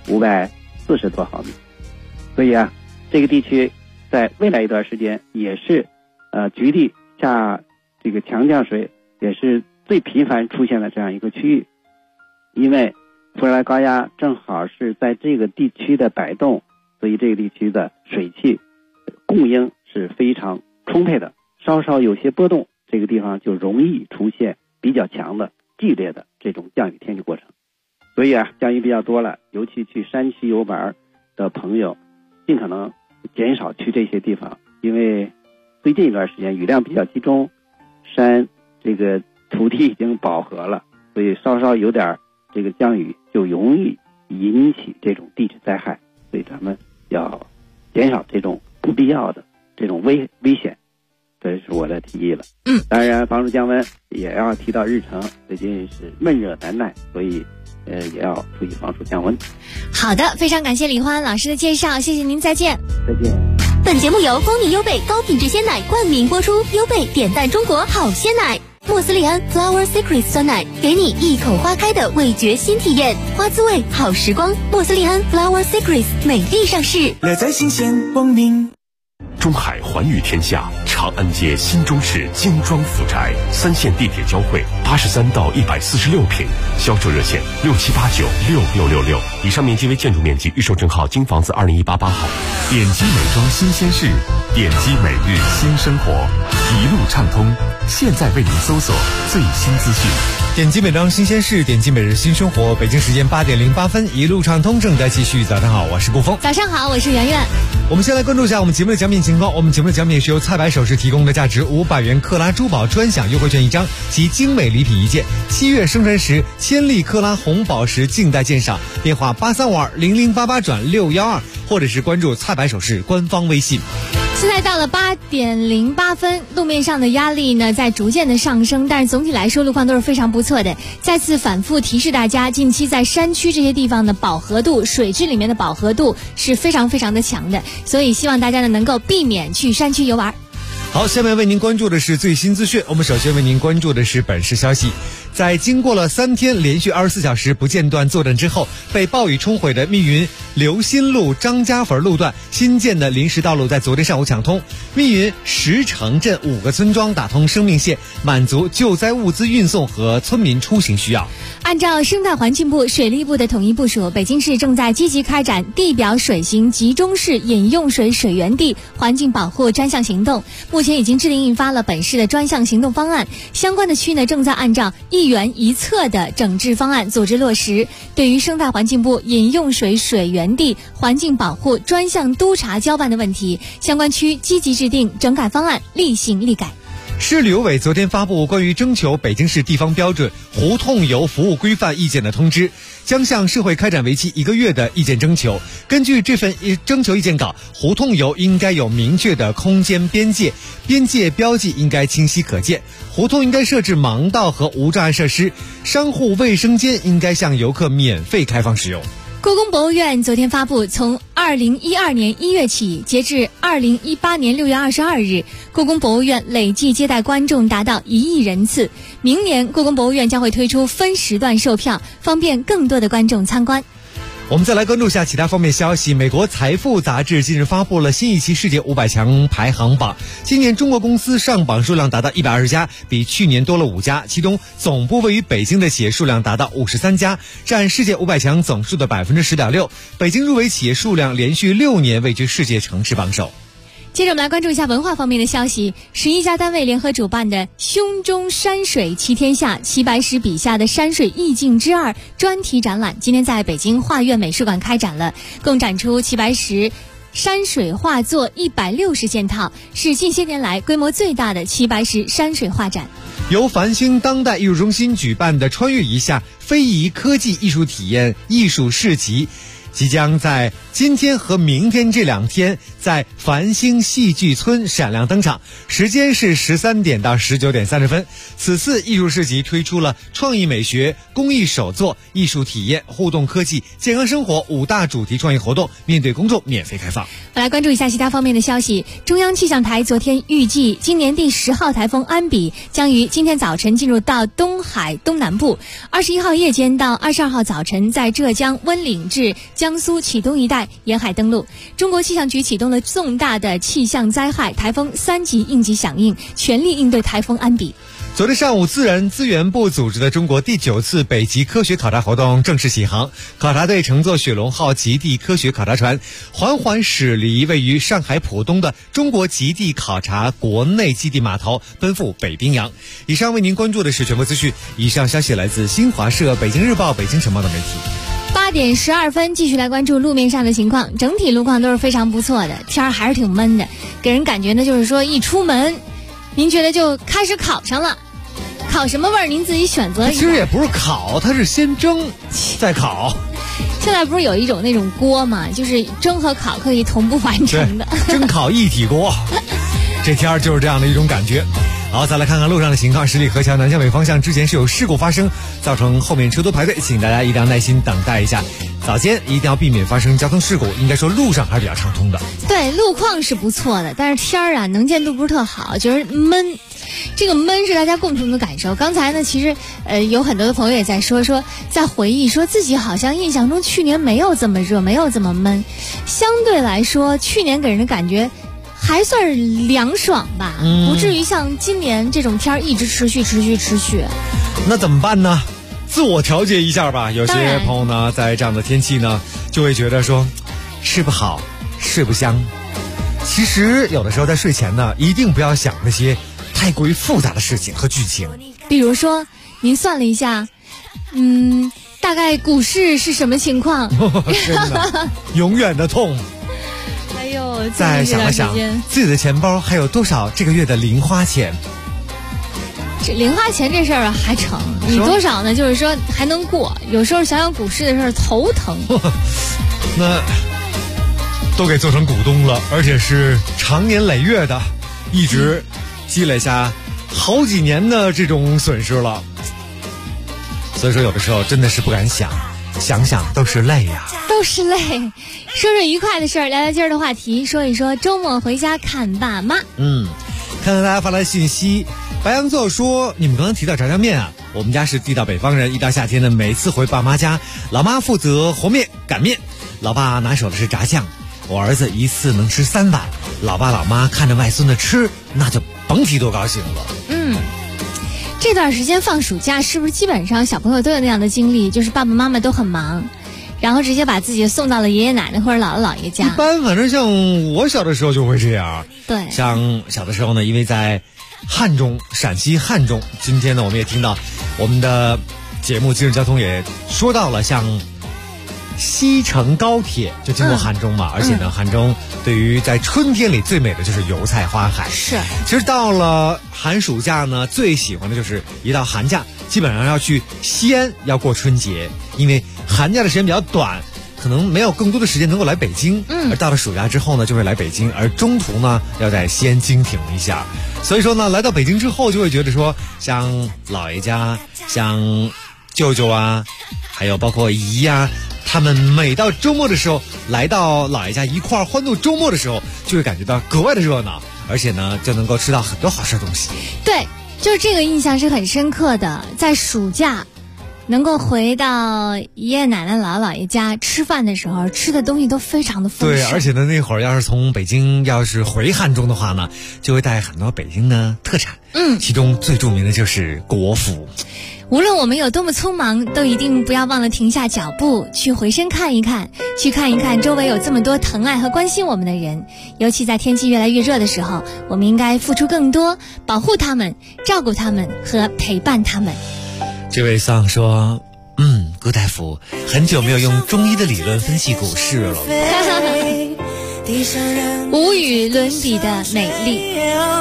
540多毫米。所以这个地区在未来一段时间也是局地下这个强降水也是最频繁出现的这样一个区域。因为福尔莱高压正好是在这个地区的摆动，所以这个地区的水汽供应是非常充沛的，稍稍有些波动，这个地方就容易出现比较强的剧烈的这种降雨天气过程。所以降雨比较多了，尤其去山区游玩的朋友尽可能减少去这些地方，因为最近一段时间雨量比较集中，山这个土地已经饱和了，所以稍稍有点这个降雨就容易引起这种地质灾害，所以咱们要减少这种不必要的这种危险，这是我的提议了。当然防暑降温也要提到日程，最近是闷热难耐，所以也要注意防暑降温。 好的，非常感谢李焕安老师的介绍，谢谢您，再见。 再见。 本节目由蜂蜜优贝高品质鲜奶冠名播出，优贝点赞中国好鲜奶。莫斯利安 Flower Secrets 酸奶，给你一口花开的味觉新体验，花滋味好时光。莫斯利安 Flower Secrets 美丽上市， 乐在新鲜光明。 中海环宇天下长安街新中式精装府宅，3线地铁交汇，83到146平，销售热线67896666，以上面积为建筑面积，预售证号京房子20188号。 点击美妆新鲜事，点击每日新生活，一路畅通，现在为您搜索最新资讯。 点击美妆新鲜事，点击每日新生活。北京时间8点08分，一路畅通正在继续。早上好，我是顾峰。 早上好，我是圆圆。 我们先来关注一下我们节目的奖品情况。我们节目的奖品是由菜百首饰提供的价值500元克拉珠宝专享优惠券1张及精美礼品1件。7月生辰时千利克拉红宝石静待鉴赏，电话835-0088-612，或者是关注菜百首饰官方微信。 现在到了8点08分，路面上的压力呢在逐渐的上升，但是总体来说路况都是非常不错的。再次反复提示大家，近期在山区这些地方的饱和度，水质里面的饱和度是非常非常的强的，所以希望大家呢能够避免去山区游玩。 好，下面为您关注的是最新资讯。我们首先为您关注的是本市消息。在经过了3天连续24小时不间断作战之后，被暴雨冲毁的密云刘新路张家坟路段新建的临时道路在昨天上午抢通，密云石城镇5个村庄打通生命线，满足救灾物资运送和村民出行需要。 按照生态环境部、水利部的统一部署，北京市正在积极开展地表水型集中式饮用水水源地环境保护专项行动，目前已经制定印发了本市的专项行动方案，相关的区呢正在按照一园一策的整治方案组织落实。对于生态环境部饮用水水源地环境保护专项督查交办的问题，相关区积极制定整改方案，立行立改。 市旅游委昨天发布关于征求北京市地方标准胡同游服务规范意见的通知，将向社会开展为期1个月的意见征求。根据这份征求意见稿，胡同游应该有明确的空间边界，边界标记应该清晰可见，胡同应该设置盲道和无障碍设施，商户卫生间应该向游客免费开放使用。 故宫博物院昨天发布，从2012年1月起，截至2018年6月22日，故宫博物院累计接待观众达到1亿人次。明年，故宫博物院将会推出分时段售票，方便更多的观众参观。 我们再来关注一下其他方面消息。美国财富杂志近日发布了新一期世界500强排行榜，今年中国公司上榜数量达到120家，比去年多了5家，其中总部位于北京的企业数量达到53家，占世界500强总数的 10.6%。北京入围企业数量连续6年位居世界城市榜首。 接着我们来关注一下文化方面的消息。11家单位联合主办的胸中山水齐天下，齐白石笔下的山水意境之2专题展览今天在北京画院美术馆开展了，共展出齐白石山水画作160件套，是近些年来规模最大的齐白石山水画展。 由繁星当代艺术中心举办的穿越一下非遗科技艺术体验艺术市集，即将在今天和明天这2天在繁星戏剧村闪亮登场，时间是13点到19点30分。此次艺术市集推出了创意美学、工艺手作、艺术体验、互动科技、健康生活5大主题创意活动，面对公众免费开放。 我来关注一下其他方面的消息。中央气象台昨天预计，今年第10号台风安比将于今天早晨进入到东海东南部，21号夜间到22号早晨在浙江温岭至江苏启东一带沿海登陆。中国气象局启动了重大的气象灾害台风3级应急响应，全力应对台风安比。 昨天上午，自然资源部组织的中国第9次北极科学考察活动正式启航。考察队乘坐雪龙号极地科学考察船，缓缓驶离位于上海浦东的中国极地考察国内基地码头，奔赴北冰洋。以上为您关注的是全部资讯。以上消息来自新华社、北京日报、北京晨报的媒体。 8点12分，继续来关注路面上的情况。整体路况都是非常不错的，天儿还是挺闷的，给人感觉呢就是说一出门，您觉得就开始烤上了。烤什么味儿您自己选择一下。 其实也不是烤，它是先蒸再烤。 现在不是有一种那种锅嘛，就是蒸和烤可以同步完成的， 蒸烤一体锅。这天儿就是这样的一种感觉。好，再来看看路上的情况。十里河桥南向北方向之前是有事故发生，造成后面车多排队，请大家一定要耐心等待一下。早间一定要避免发生交通事故，应该说路上还是比较畅通的。 对，路况是不错的，但是天儿啊能见度不是特好，就是闷。这个闷是大家共同的感受。刚才呢，其实有很多的朋友也在说在回忆，说自己好像印象中去年没有这么热，没有这么闷。相对来说，去年给人的感觉还算是凉爽吧，不至于像今年这种天儿一直持续。 那怎么办呢？自我调节一下吧。有些朋友呢，在这样的天气呢，就会觉得说吃不好，睡不香。其实有的时候在睡前呢，一定不要想那些太过于复杂的事情和剧情。 比如说，您算了一下，大概股市是什么情况？ 真的，永远的痛。 哎呦， 再想了想自己的钱包还有多少这个月的零花钱。 这零花钱这事儿还成，你多少呢？就是说还能过。有时候想想股市的事儿头疼。 那都给做成股东了，而且是长年累月的，一直积累下好几年的这种损失了。所以说有的时候真的是不敢想，想想都是泪呀， 都是泪。说说愉快的事儿，聊聊今儿的话题，说一说周末回家看爸妈。 看到大家发来信息，白羊座说，你们刚刚提到炸酱面啊，我们家是地道北方人，一到夏天呢，每次回爸妈家，老妈负责和面擀面，老爸拿手的是炸酱，我儿子一次能吃3碗，老爸老妈看着外孙子吃，那就甭提多高兴了。 这段时间放暑假，是不是基本上小朋友都有那样的经历，就是爸爸妈妈都很忙，然后直接把自己送到了爷爷奶奶或者姥姥姥爷家？ 一般反正像我小的时候就会这样。 对， 像小的时候呢，因为在汉中，陕西汉中，今天呢我们也听到我们的节目今日交通也说到了，像西成高铁就经过汉中嘛，而且呢，汉中对于在春天里最美的就是油菜花海。 是， 其实到了寒暑假呢，最喜欢的就是一到寒假，基本上要去西安要过春节，因为寒假的时间比较短。可能没有更多的时间能够来北京，而到了暑假之后呢，就会来北京，而中途呢要在西安经停一下。所以说呢，来到北京之后，就会觉得说，像姥爷家、像舅舅啊，还有包括姨呀，他们每到周末的时候来到姥爷家一块儿欢度周末的时候，就会感觉到格外的热闹，而且呢，就能够吃到很多好吃的东西。 对，就是这个印象是很深刻的，在暑假。能够回到爷爷奶奶姥姥爷家吃饭的时候，吃的东西都非常的丰盛。 对，而且呢，那会儿要是从北京要是回汉中的话呢，就会带很多北京的特产。其中最著名的就是国府。 无论我们有多么匆忙，都一定不要忘了停下脚步，去回身看一看，去看一看周围有这么多疼爱和关心我们的人。尤其在天气越来越热的时候，我们应该付出更多，保护他们，照顾他们和陪伴他们。 这位桑说，顾大夫很久没有用中医的理论分析股市了。 无与伦比的美丽。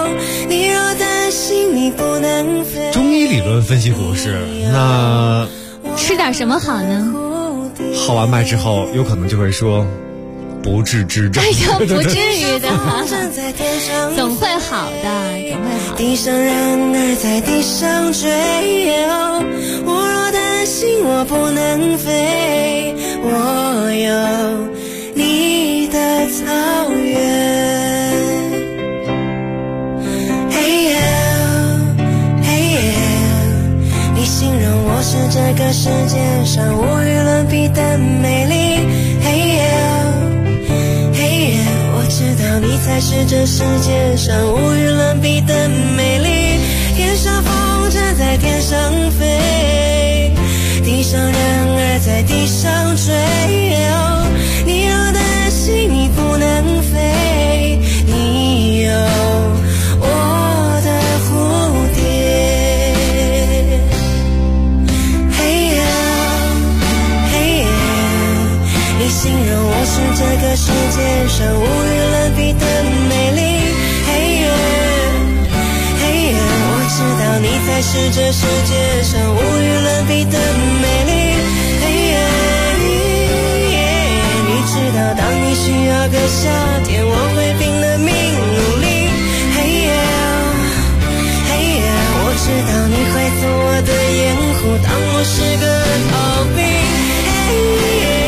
中医理论分析股市，那吃点什么好呢？ 号完麦之后，有可能就会说不治之症。 哎呀，不至于的，总会好的，总会好的。 地上人儿在地上追，我若担心我不能飞，我有你的草原。嘿呀嘿呀，你形容我是这个世界上无与伦比的美丽。嘿呀嘿呀，我知道你才是这世界上无与伦比的美丽。天上风筝在天上飞，地上人儿在地上追，你若担心你不能飞，你有我的蝴蝶。嘿呀嘿呀，你形容我是这个世界上无与伦比的美丽。嘿呀嘿呀，我知道你才是这世界上无与伦比的美丽。嘿呀你知道当你需要个夏天，我会拼了命努力。嘿呀嘿呀，我知道你会做我的掩护，当我是个逃兵。嘿呀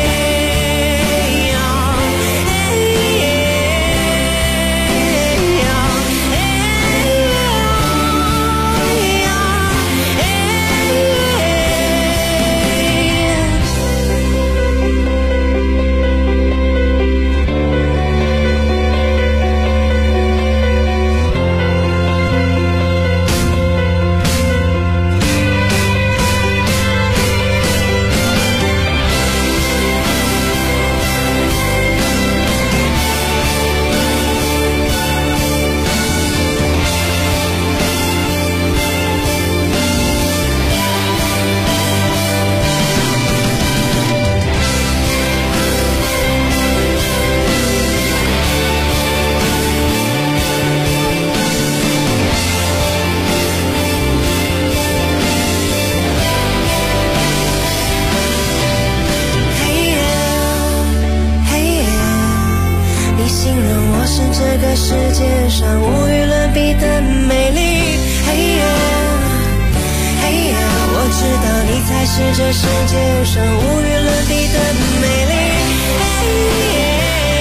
世界上无与伦比的美丽。嘿呀嘿呀，我知道你才是这世界上无与伦比的美丽。嘿呀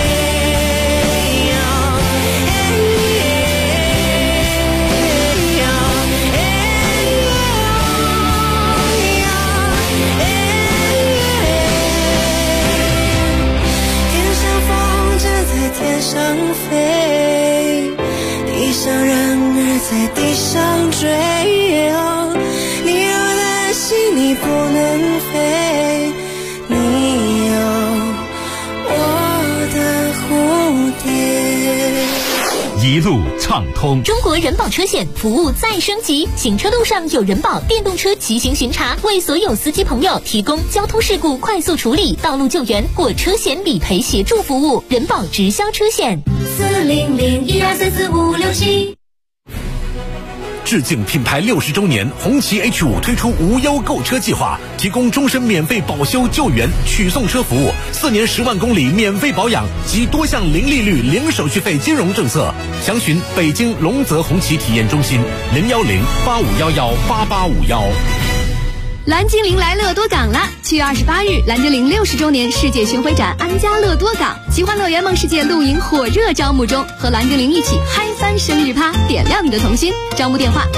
天上飞，地上人儿在地上追，你若担心你不能飞，你有我的蝴蝶。 一路畅通。 中国人保车险服务再升级，行车路上有人保电动车骑行巡查，为所有司机朋友提供交通事故快速处理、道路救援或车险理赔协助服务。人保直销车险40012344567。 致敬品牌60周年，红旗 H5 推出无忧购车计划，提供终身免费保修救援、取送车服务，4年10万公里免费保养及多项零利率、零手续费金融政策。详询北京龙泽红旗体验中心01085118851。 蓝精灵来乐多港了！7月28日，蓝精灵60周年世界巡回展安家乐多港奇幻乐园梦世界露营火热招募中，和蓝精灵一起嗨翻生日趴，点亮你的童心。招募电话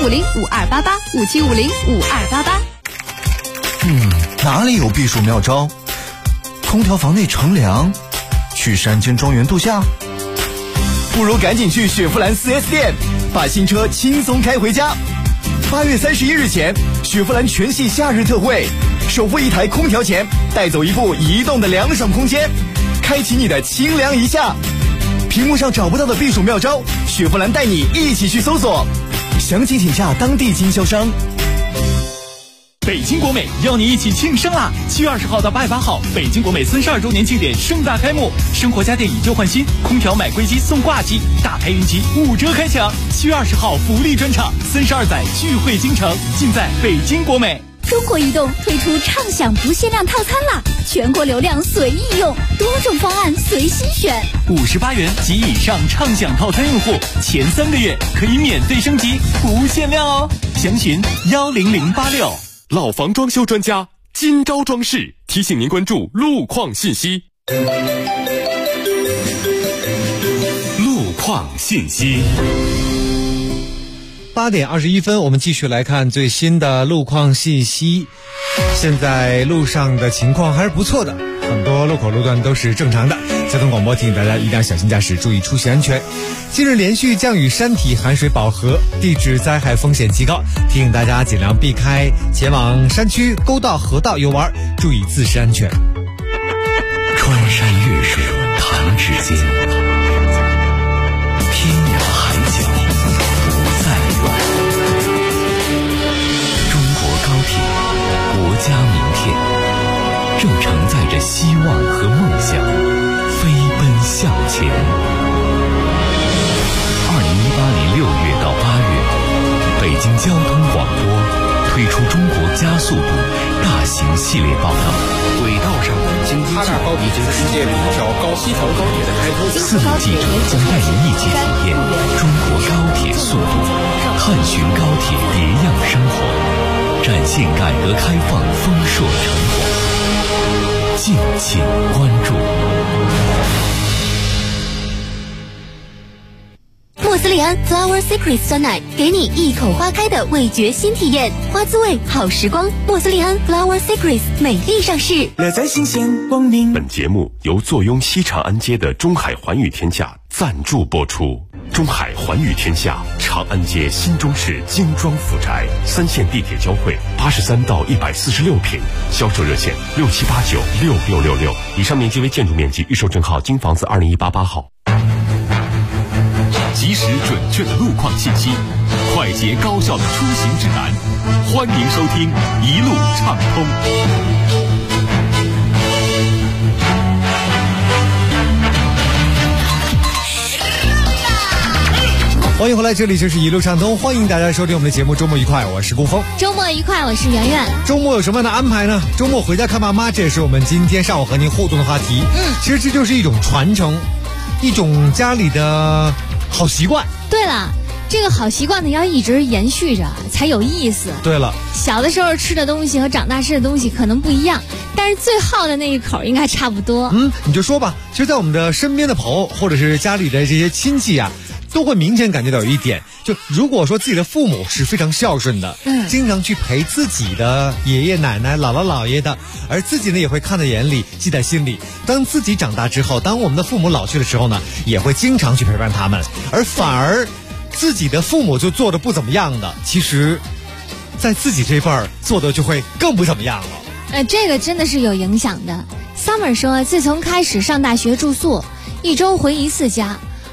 57505288，57505288。 哪里有避暑妙招？空调房内乘凉，去山间庄园度假？不如赶紧去雪佛兰 4S 店，把新车轻松开回家。8月31日前，雪佛兰全系夏日特惠，首付1台空调钱，带走一部移动的凉爽空间，开启你的清凉一夏。屏幕上找不到的避暑妙招，雪佛兰带你一起去搜索，详情请洽当地经销商。 北京国美邀你一起庆生啦！7月20号到8月8号，北京国美32周年庆典盛大开幕，生活家电以旧换新，空调买归机送挂机，大牌云集5折开抢。7月20号福利专场，32载聚会京城，尽在北京国美。 中国移动推出畅享不限量套餐啦，全国流量随意用，多种方案随心选。 58元及以上畅享套餐用户，前3个月可以免费升级，不限量哦。详询10086。 老房装修专家金招装饰提醒您关注路况信息。 路况信息。 8点21分，我们继续来看最新的路况信息。现在路上的情况还是不错的，很多路口路段都是正常的。交通广播提醒大家一定要小心驾驶，注意出行安全。近日连续降雨，山体含水饱和，地质灾害风险极高，提醒大家尽量避开前往山区、沟道、河道游玩，注意自身安全。 穿山越水弹指间，天涯海角不再远。中国高铁，国家名片，正承载着希望和梦想，飞奔向前。2018年6月到8月，北京交通广播推出中国加速度大型系列报道。 轨道上的京哈大高铁是世界5条西条高铁的开通。 4路记者将带您一起体验中国高铁速度，探寻高铁别样生活，展现改革开放丰硕成果。敬请关注。 莫斯利安 Flower Secret 酸奶，给你一口花开的味觉新体验，花滋味好时光。莫斯利安 Flower Secret 美丽上市， 乐在新鲜光明。 本节目由坐拥西长安街的中海环宇天下赞助播出。中海环宇天下，长安街新中式精装府宅，3线地铁交汇，83到146平，销售热线67896666。以上面积为建筑面积，预售证号京房子2018-8号。 及时准确的路况信息，快捷高效的出行指南，欢迎收听一路畅通。 欢迎回来，这里就是一路畅通，欢迎大家收听我们的节目。周末愉快，我是顾峰。 周末愉快，我是圆圆。 周末有什么样的安排呢？周末回家看爸妈，这也是我们今天上午和您互动的话题。其实这就是一种传承，一种家里的好习惯。 对了，这个好习惯呢要一直延续着才有意思。 对了， 小的时候吃的东西和长大吃的东西可能不一样，但是最好的那一口应该差不多。 你就说吧，其实在我们的身边的朋友或者是家里的这些亲戚啊，都会明显感觉到有一点，就如果说自己的父母是非常孝顺的，经常去陪自己的爷爷奶奶、姥姥姥爷的，而自己呢也会看在眼里，记在心里。当自己长大之后，当我们的父母老去的时候呢，也会经常去陪伴他们，而反而自己的父母就做的不怎么样的，其实在自己这辈儿做的就会更不怎么样了。 这个真的是有影响的。Summer 说，自从开始上大学住宿，1周回1次家，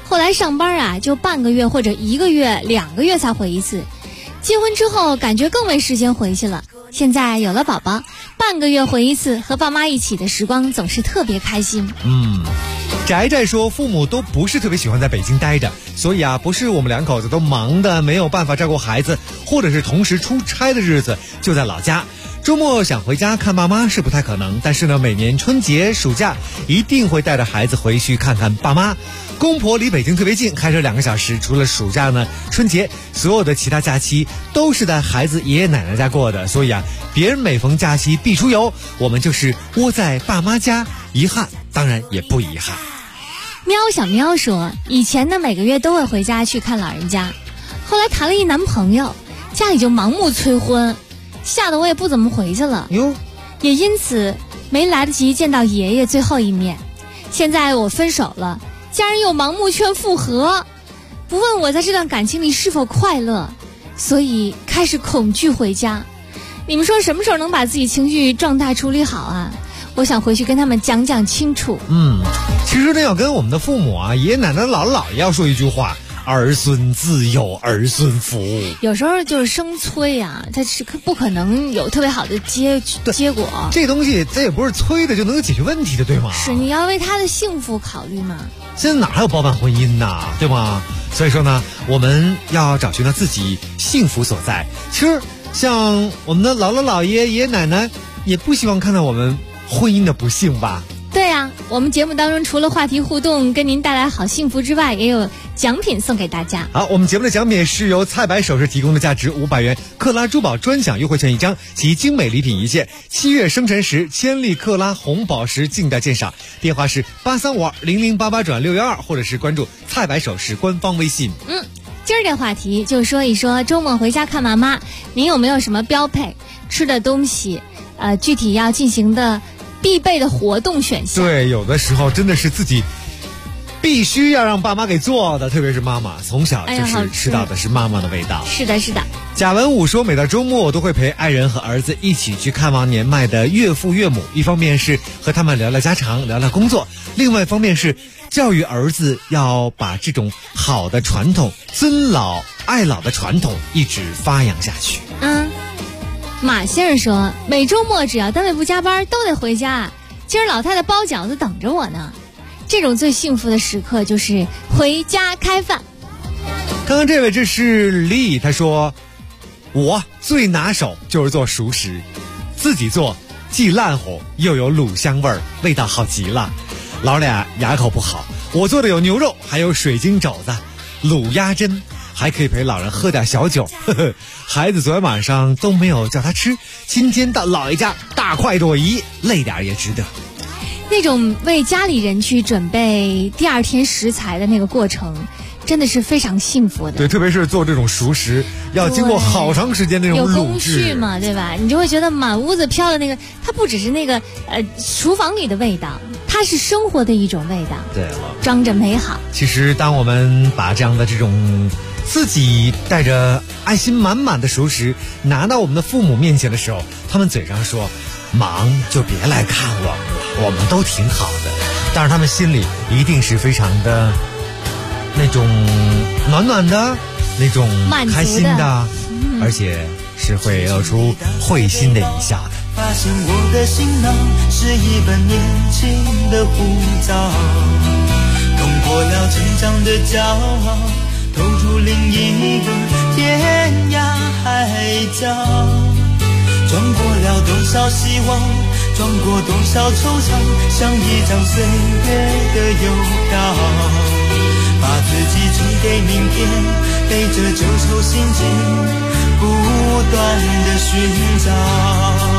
后来上班啊，就半个月或者1个月、2个月才回一次。结婚之后，感觉更没时间回去了。现在有了宝宝，半个月回一次，和爸妈一起的时光总是特别开心。 宅宅说，父母都不是特别喜欢在北京待着，所以啊，不是我们2口子都忙的没有办法照顾孩子，或者是同时出差的日子就在老家。周末想回家看爸妈是不太可能，但是呢，每年春节、暑假一定会带着孩子回去看看爸妈。公婆离北京特别近，开车2个小时。除了暑假呢，春节所有的其他假期都是在孩子爷爷奶奶家过的，所以啊，别人每逢假期必出游，我们就是窝在爸妈家，遗憾当然也不遗憾。 喵小喵说，以前呢每个月都会回家去看老人家，后来谈了一男朋友，家里就盲目催婚，吓得我也不怎么回去了，也因此没来得及见到爷爷最后一面。现在我分手了，家人又盲目劝复合，不问我在这段感情里是否快乐，所以开始恐惧回家。你们说什么时候能把自己情绪状态处理好啊？我想回去跟他们讲讲清楚。 其实呢，要跟我们的父母啊、爷爷奶奶、姥姥姥爷要说一句话：儿孙自有儿孙福。 有时候就是生催啊，它是不可能有特别好的结果。 这东西这也不是催的就能够解决问题的，对吗？ 是，你要为他的幸福考虑嘛。 现在哪还有包办婚姻呐，对吗？所以说呢，我们要找寻到自己幸福所在。其实像我们的姥姥姥爷、爷爷奶奶也不希望看到我们婚姻的不幸吧。 对啊，我们节目当中除了话题互动跟您带来好幸福之外，也有奖品送给大家。 好，我们节目的奖品是由菜百首饰提供的价值500元克拉珠宝专享优惠券1张及精美礼品1件，7月生辰时千利克拉红宝石静待鉴赏。电话是83520088-612，或者是关注菜百首饰官方微信。 今儿这话题就说一说周末回家看妈妈，您有没有什么标配吃的东西？具体要进行的必备的活动选项。 对，有的时候真的是自己必须要让爸妈给做的，特别是妈妈从小就是吃到的是妈妈的味道。 是的，是的。 贾文武说，每到周末我都会陪爱人和儿子一起去看望年迈的岳父岳母，一方面是和他们聊聊家常，聊聊工作，另外一方面是教育儿子要把这种好的传统、尊老爱老的传统一直发扬下去。 马先生说，每周末只要单位不加班都得回家，今儿老太太包饺子等着我呢。这种最幸福的时刻就是回家开饭。 刚刚这位这是丽，他说我最拿手就是做熟食，自己做既烂乎又有卤香味儿，味道好极了。老俩牙口不好，我做的有牛肉，还有水晶肘子、卤鸭胗，还可以陪老人喝点小酒。孩子昨天晚上都没有叫他吃，今天到姥爷家大快朵颐，累点也值得。 那种为家里人去准备第2天食材的那个过程，真的是非常幸福的。 对，特别是做这种熟食，要经过好长时间那种有卤制工序嘛，对吧？你就会觉得满屋子飘的那个，它不只是那个厨房里的味道，它是生活的一种味道。 对了， 装着美好。 其实当我们把这样的这种自己带着爱心满满的熟食拿到我们的父母面前的时候，他们嘴上说忙就别来看我们了，我们都挺好的，但是他们心里一定是非常的那种暖暖的，那种开心的，而且是会露出会心的一笑的。 发现我的行囊是一本年轻的护照，通过了成长的骄傲，投入另一个天涯海角，装过了多少希望，装过多少惆怅，像一张岁月的邮票，把自己寄给明天，背着旧愁心情不断的寻找。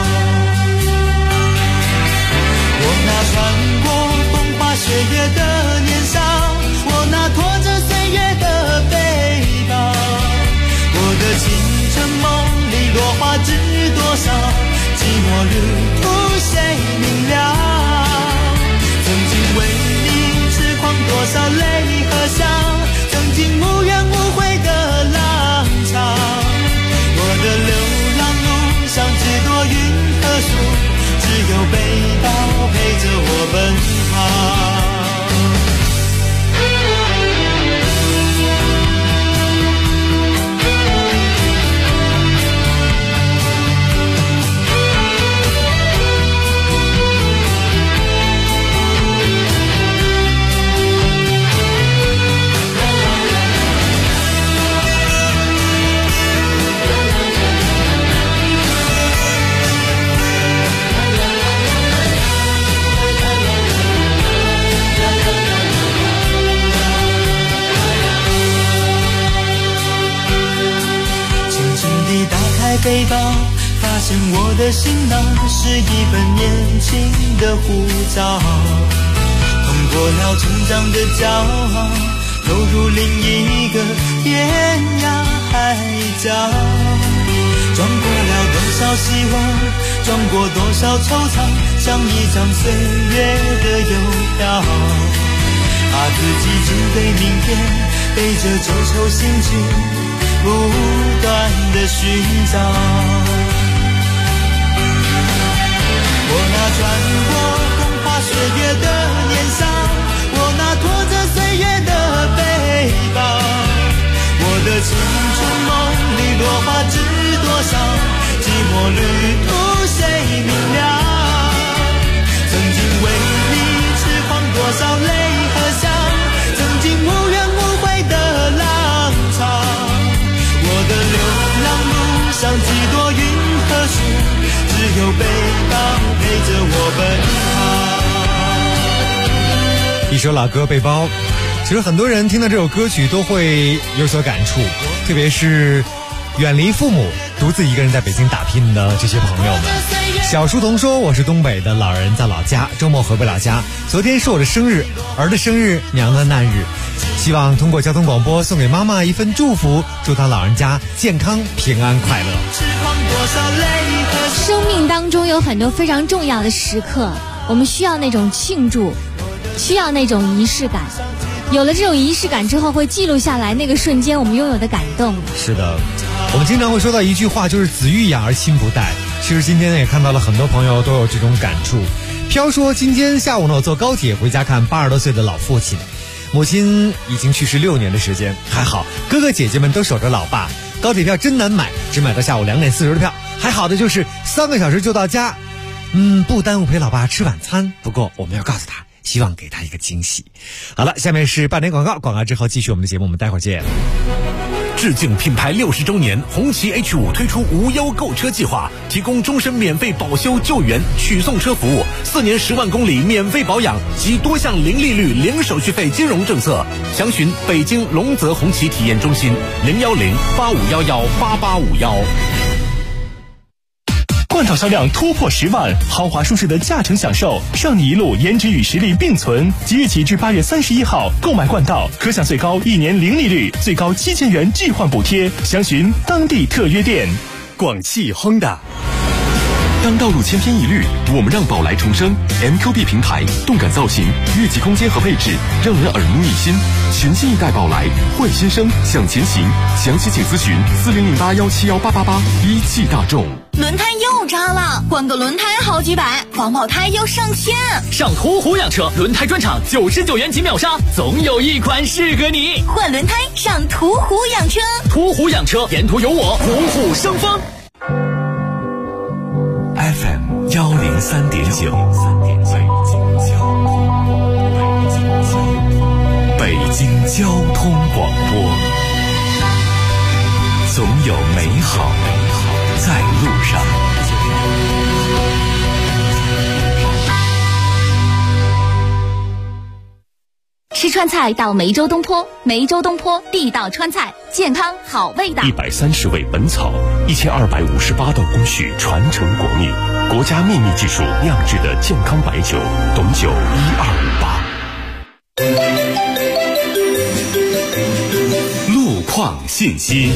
我那穿过风花雪月的年少，我那拖着岁月的背包，我的青春梦里落花知多少，寂寞旅途谁明了？曾经为你痴狂多少泪和笑，曾经无怨无悔的浪潮，我的流浪路上只多云和树，只有背包陪着我奔跑。 背包，发现我的行囊是一本年轻的护照，通过了成长的骄傲，投入另一个天涯海角，撞过了多少希望，撞过多少惆怅，像一张岁月的邮票，怕自己只对明天背着这首心情不断的寻找。我那穿过风花雪月的年少，我那拖着岁月的背包，我的青春梦里落花知多少，寂寞旅途谁明了？曾经为你痴狂多少泪和笑，曾经无怨无悔的浪潮，我的流浪路上几多云和雪，只有背包陪着我奔跑。 一首老歌《背包》，其实很多人听到这首歌曲都会有所感触，特别是远离父母独自一个人在北京打拼的这些朋友们。小书童说，我是东北的，老人在老家，周末回不了家，昨天是我的生日，儿的生日，娘的难日，希望通过交通广播送给妈妈一份祝福，祝她老人家健康平安快乐。 生命当中有很多非常重要的时刻，我们需要那种庆祝，需要那种仪式感，有了这种仪式感之后，会记录下来那个瞬间我们拥有的感动。 是的，我们经常会说到一句话，就是子欲养而亲不待。其实今天也看到了很多朋友都有这种感触。飘说，今天下午呢，我坐高铁回家看82多岁的老父亲，母亲已经去世6年的时间，还好哥哥姐姐们都守着老爸。高铁票真难买，只买到下午2点40的票，还好的就是3个小时就到家，不耽误陪老爸吃晚餐。不过我们要告诉他，希望给他一个惊喜。好了，下面是半点广告，广告之后继续我们的节目，我们待会儿见。 致敬品牌60周年，红旗 H5 推出无忧购车计划，提供终身免费保修救援取送车服务，4年10万公里免费保养及多项零利率零手续费金融政策。详询北京龙泽红旗体验中心010-8511-8851。 冠道销量突破10万，豪华舒适的驾乘享受，让你一路颜值与实力并存。即日起至8月31号，购买冠道可享最高1年零利率，最高7000元置换补贴。详询当地特约店。 广汽 Honda。当道路千篇一律，我们让宝来重生。MQB 平台，动感造型，越级空间和配置，让人耳目一新。全新一代宝来，换新生，向前行。详情请咨询4008171888。一汽大众。 轮胎又扎了，换个轮胎好几百，防爆胎要上千。 上途虎养车轮胎专场，99元起秒杀，总有一款适合你。 换轮胎上途虎养车， 途虎养车，沿途有我，虎虎生风。 FM 103.9，北京交通广播，总有美好在路上。 吃川菜到梅州东坡，梅州东坡地道川菜，健康好味道。 130味本草，1258道工序传承国秘，国家秘密技术酿制的健康白酒，董酒1258。 路况信息。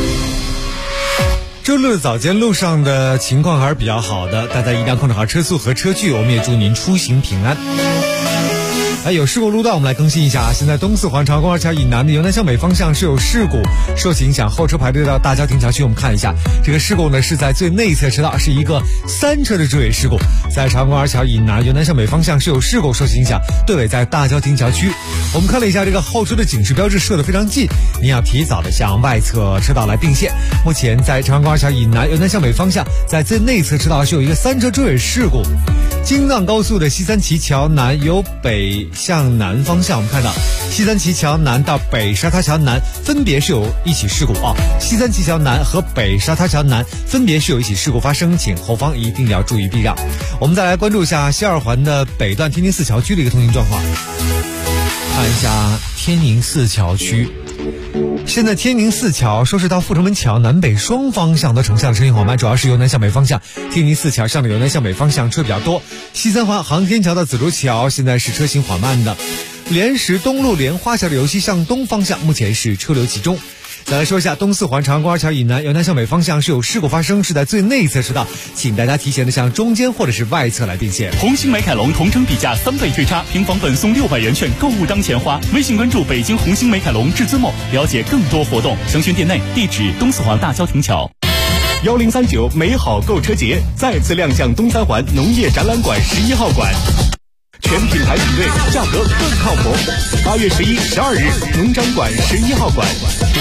周六的早间路上的情况还是比较好的，大家一定要控制好车速和车距，我们也祝您出行平安。有事故路段我们来更新一下。现在东四环长安公园桥以南的由南向北方向是有事故，受其影响后车排队到大郊亭桥区。我们看一下这个事故呢，是在最内侧车道，是一个3车的追尾事故。在长安公园桥以南由南向北方向是有事故，受其影响队尾在大郊亭桥区。我们看了一下这个后车的警示标志设得非常近，您要提早的向外侧车道来并线。目前在长安公园桥以南由南向北方向在最内侧车道是有一个3车追尾事故。京藏高速的西三旗桥南由北向南方向，我们看到西三旗桥南到北沙滩桥南分别是有一起事故西三旗桥南和北沙滩桥南分别是有一起事故发生，请后方一定要注意避让。我们再来关注一下西二环的北段天宁寺桥区的一个通行状况，看一下天宁寺桥区现在天宁四桥说是到阜成门桥南北双方向都呈现了车行缓慢，主要是由南向北方向，天宁四桥上的由南向北方向车比较多。西三环航天桥到紫竹桥现在是车行缓慢的。莲石东路莲花桥的由西向东方向目前是车流集中。再来说一下东四环长安公园桥以南由南向北方向是有事故发生，是在最内侧车道，请大家提前的向中间或者是外侧来并线。 红星美凯龙同城底价3倍退差，平房本送600元券，购物当钱花。微信关注北京红星美凯龙至尊梦，了解更多活动。详询店内，地址东四环大郊亭桥。 1039美好购车节再次亮相东三环农业展览馆11号馆。全品牌品类，价格更靠谱。8月11、12日，农展馆11号馆。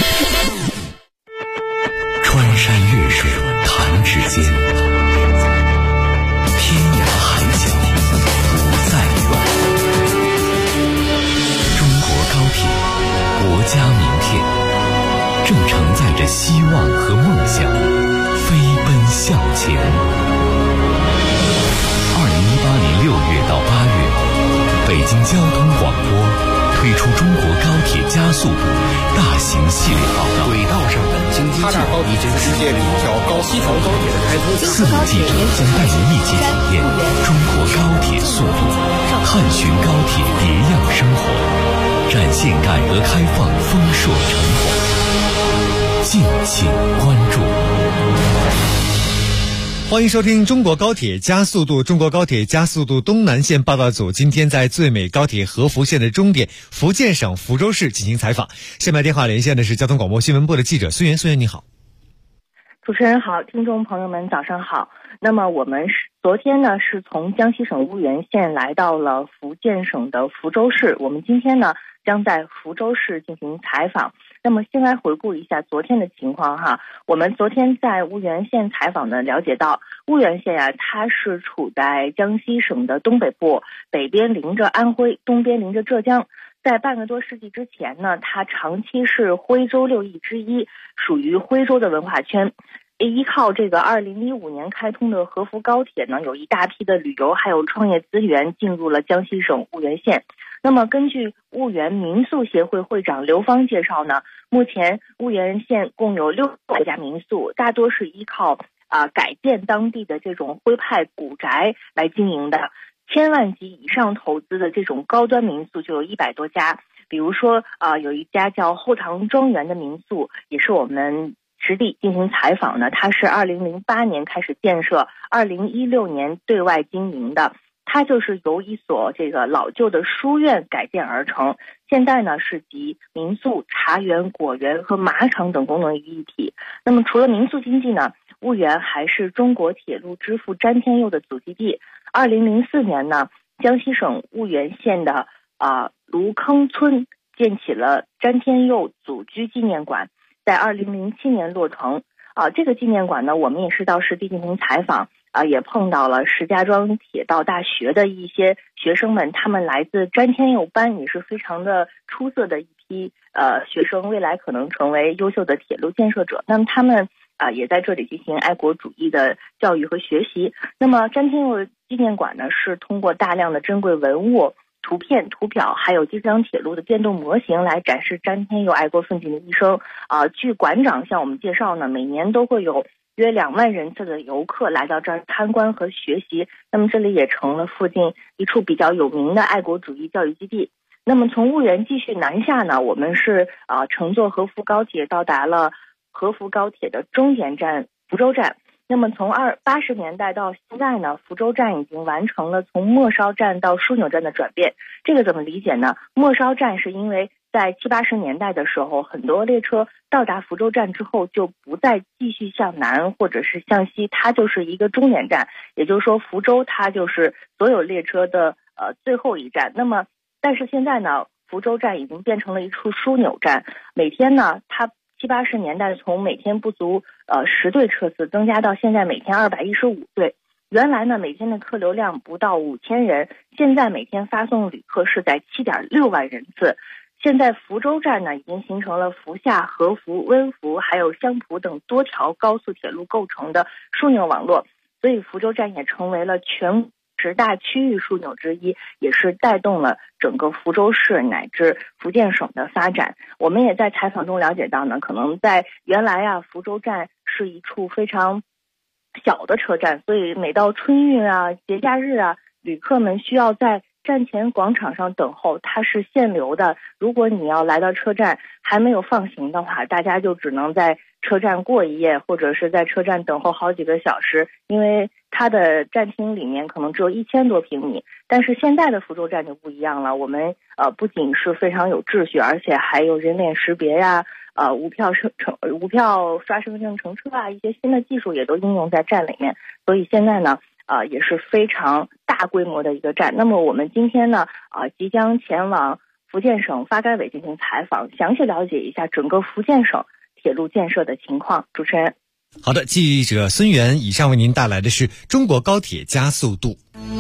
穿山越水弹指间，天涯海角不再远。中国高铁，国家名片，正承载着希望和梦想，飞奔向前。2018年6月到8月，北京交通广播推出中国高铁加速度大型系列报道， 轨道上的京津冀高铁，世界里条高西条高铁的开通。 4路记者将带您一起体验中国高铁速度，探寻高铁别样生活，展现改革开放丰硕成果。敬请关注。 欢迎收听中国高铁加速度。中国高铁加速度东南线报道组今天在最美高铁合福线的终点福建省福州市进行采访。下面电话连线的是交通广播新闻部的记者孙源。孙源你好。 主持人好，听众朋友们早上好。那么我们昨天呢是从江西省婺源县来到了福建省的福州市，我们今天呢将在福州市进行采访。那么先来回顾一下昨天的情况哈。我们昨天在婺源县采访呢，了解到婺源县啊，它是处在江西省的东北部，北边临着安徽，东边临着浙江。在半个多世纪之前呢，它长期是徽州6邑之一，属于徽州的文化圈。依靠这个2015年开通的合福高铁呢，有一大批的旅游还有创业资源进入了江西省婺源县。那么根据婺源民宿协会会长刘芳介绍呢，目前婺源县共有600家民宿，大多是依靠改建当地的这种徽派古宅来经营的。1000万级以上投资的这种高端民宿就有100多家，比如说有一家叫后塘庄园的民宿，也是我们实地进行采访的，它是2008年开始建设，2016年对外经营的。它就是由一所这个老旧的书院改建而成，现在呢是集民宿、茶园、果园和马场等功能于一体。那么除了民宿经济呢，婺源还是中国铁路之父詹天佑的祖籍地。2004年呢，江西省婺源县的芦坑村建起了詹天佑祖居纪念馆，在2007年落成。这个纪念馆呢，我们也是到实地进行采访。也碰到了石家庄铁道大学的一些学生们，他们来自詹天佑班，也是非常的出色的一批学生，未来可能成为优秀的铁路建设者。那么他们也在这里进行爱国主义的教育和学习。那么詹天佑纪念馆呢，是通过大量的珍贵文物、图片、图表，还有京江铁路的电动模型来展示詹天佑爱国奋进的一生。据馆长向我们介绍呢，每年都会有约2万人次的游客来到这儿参观和学习，那么这里也成了附近一处比较有名的爱国主义教育基地。那么从婺源继续南下呢，我们是乘坐合福高铁到达了合福高铁的终点站福州站。那么从80年代到现在呢，福州站已经完成了从末梢站到枢纽站的转变。这个怎么理解呢？末梢站是因为在70、80年代的时候，很多列车到达福州站之后就不再继续向南或者是向西，它就是一个终点站，也就是说福州它就是所有列车的最后一站。那么但是现在呢，福州站已经变成了一处枢纽站，每天呢它70、80年代从每天不足10对车次增加到现在每天215对。原来呢每天的客流量不到5000人，现在每天发送旅客是在7.6万人次。现在福州站呢已经形成了福厦、合福、温福还有湘浦等多条高速铁路构成的枢纽网络，所以福州站也成为了全 10大区域枢纽之一，也是带动了整个福州市乃至福建省的发展。我们也在采访中了解到呢，可能在原来福州站是一处非常小的车站，所以每到春运节假日旅客们需要在站前广场上等候，它是限流的。如果你要来到车站还没有放行的话，大家就只能在车站过一夜，或者是在车站等候好几个小时，因为它的站厅里面可能只有1000多平米。但是现在的福州站就不一样了，我们不仅是非常有秩序，而且还有人脸识别无票刷身份证乘车一些新的技术也都应用在站里面。所以现在呢也是非常大规模的一个站。那么我们今天呢即将前往福建省发改委进行采访，详细了解一下整个福建省铁路建设的情况。主持人， 好的，记者孙源以上为您带来的是中国高铁加速度。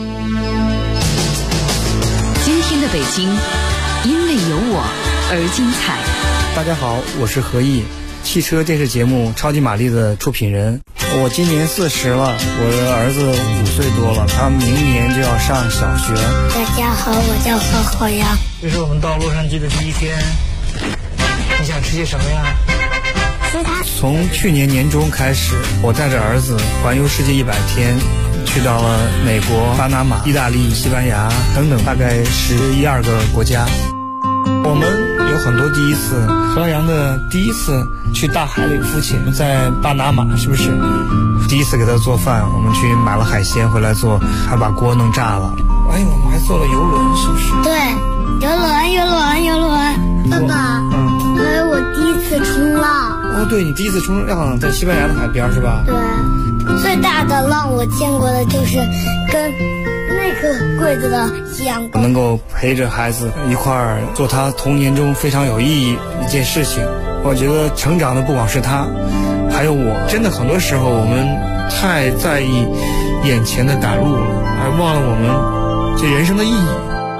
今天的北京因为有我而精彩。 大家好，我是何毅，汽车电视节目《超级玛丽》的出品人。我今年40了，我的儿子5岁多了，他明年就要上小学。 大家好，我叫何浩洋。 这是我们到洛杉矶的第一天，你想吃些什么呀？从去年年中开始，我带着儿子环游世界100天，去到了美国、巴拿马、意大利、西班牙等等，大概11、12个国家。我们有很多第一次，何洋的第一次去大海里浮潜，在巴拿马是不是？第一次给他做饭，我们去买了海鲜回来做，还把锅弄炸了。我们还坐了游轮，是不是？ 对，游轮。爸爸，还有我第一次冲浪。 对，你第一次冲浪在西班牙的海边是吧？ 对，最大的浪我见过的就是跟那个柜子的一样高。 能够陪着孩子一块儿做他童年中非常有意义一件事情，我觉得成长的不光是他，还有我。真的很多时候我们太在意眼前的赶路了，而忘了我们这人生的意义。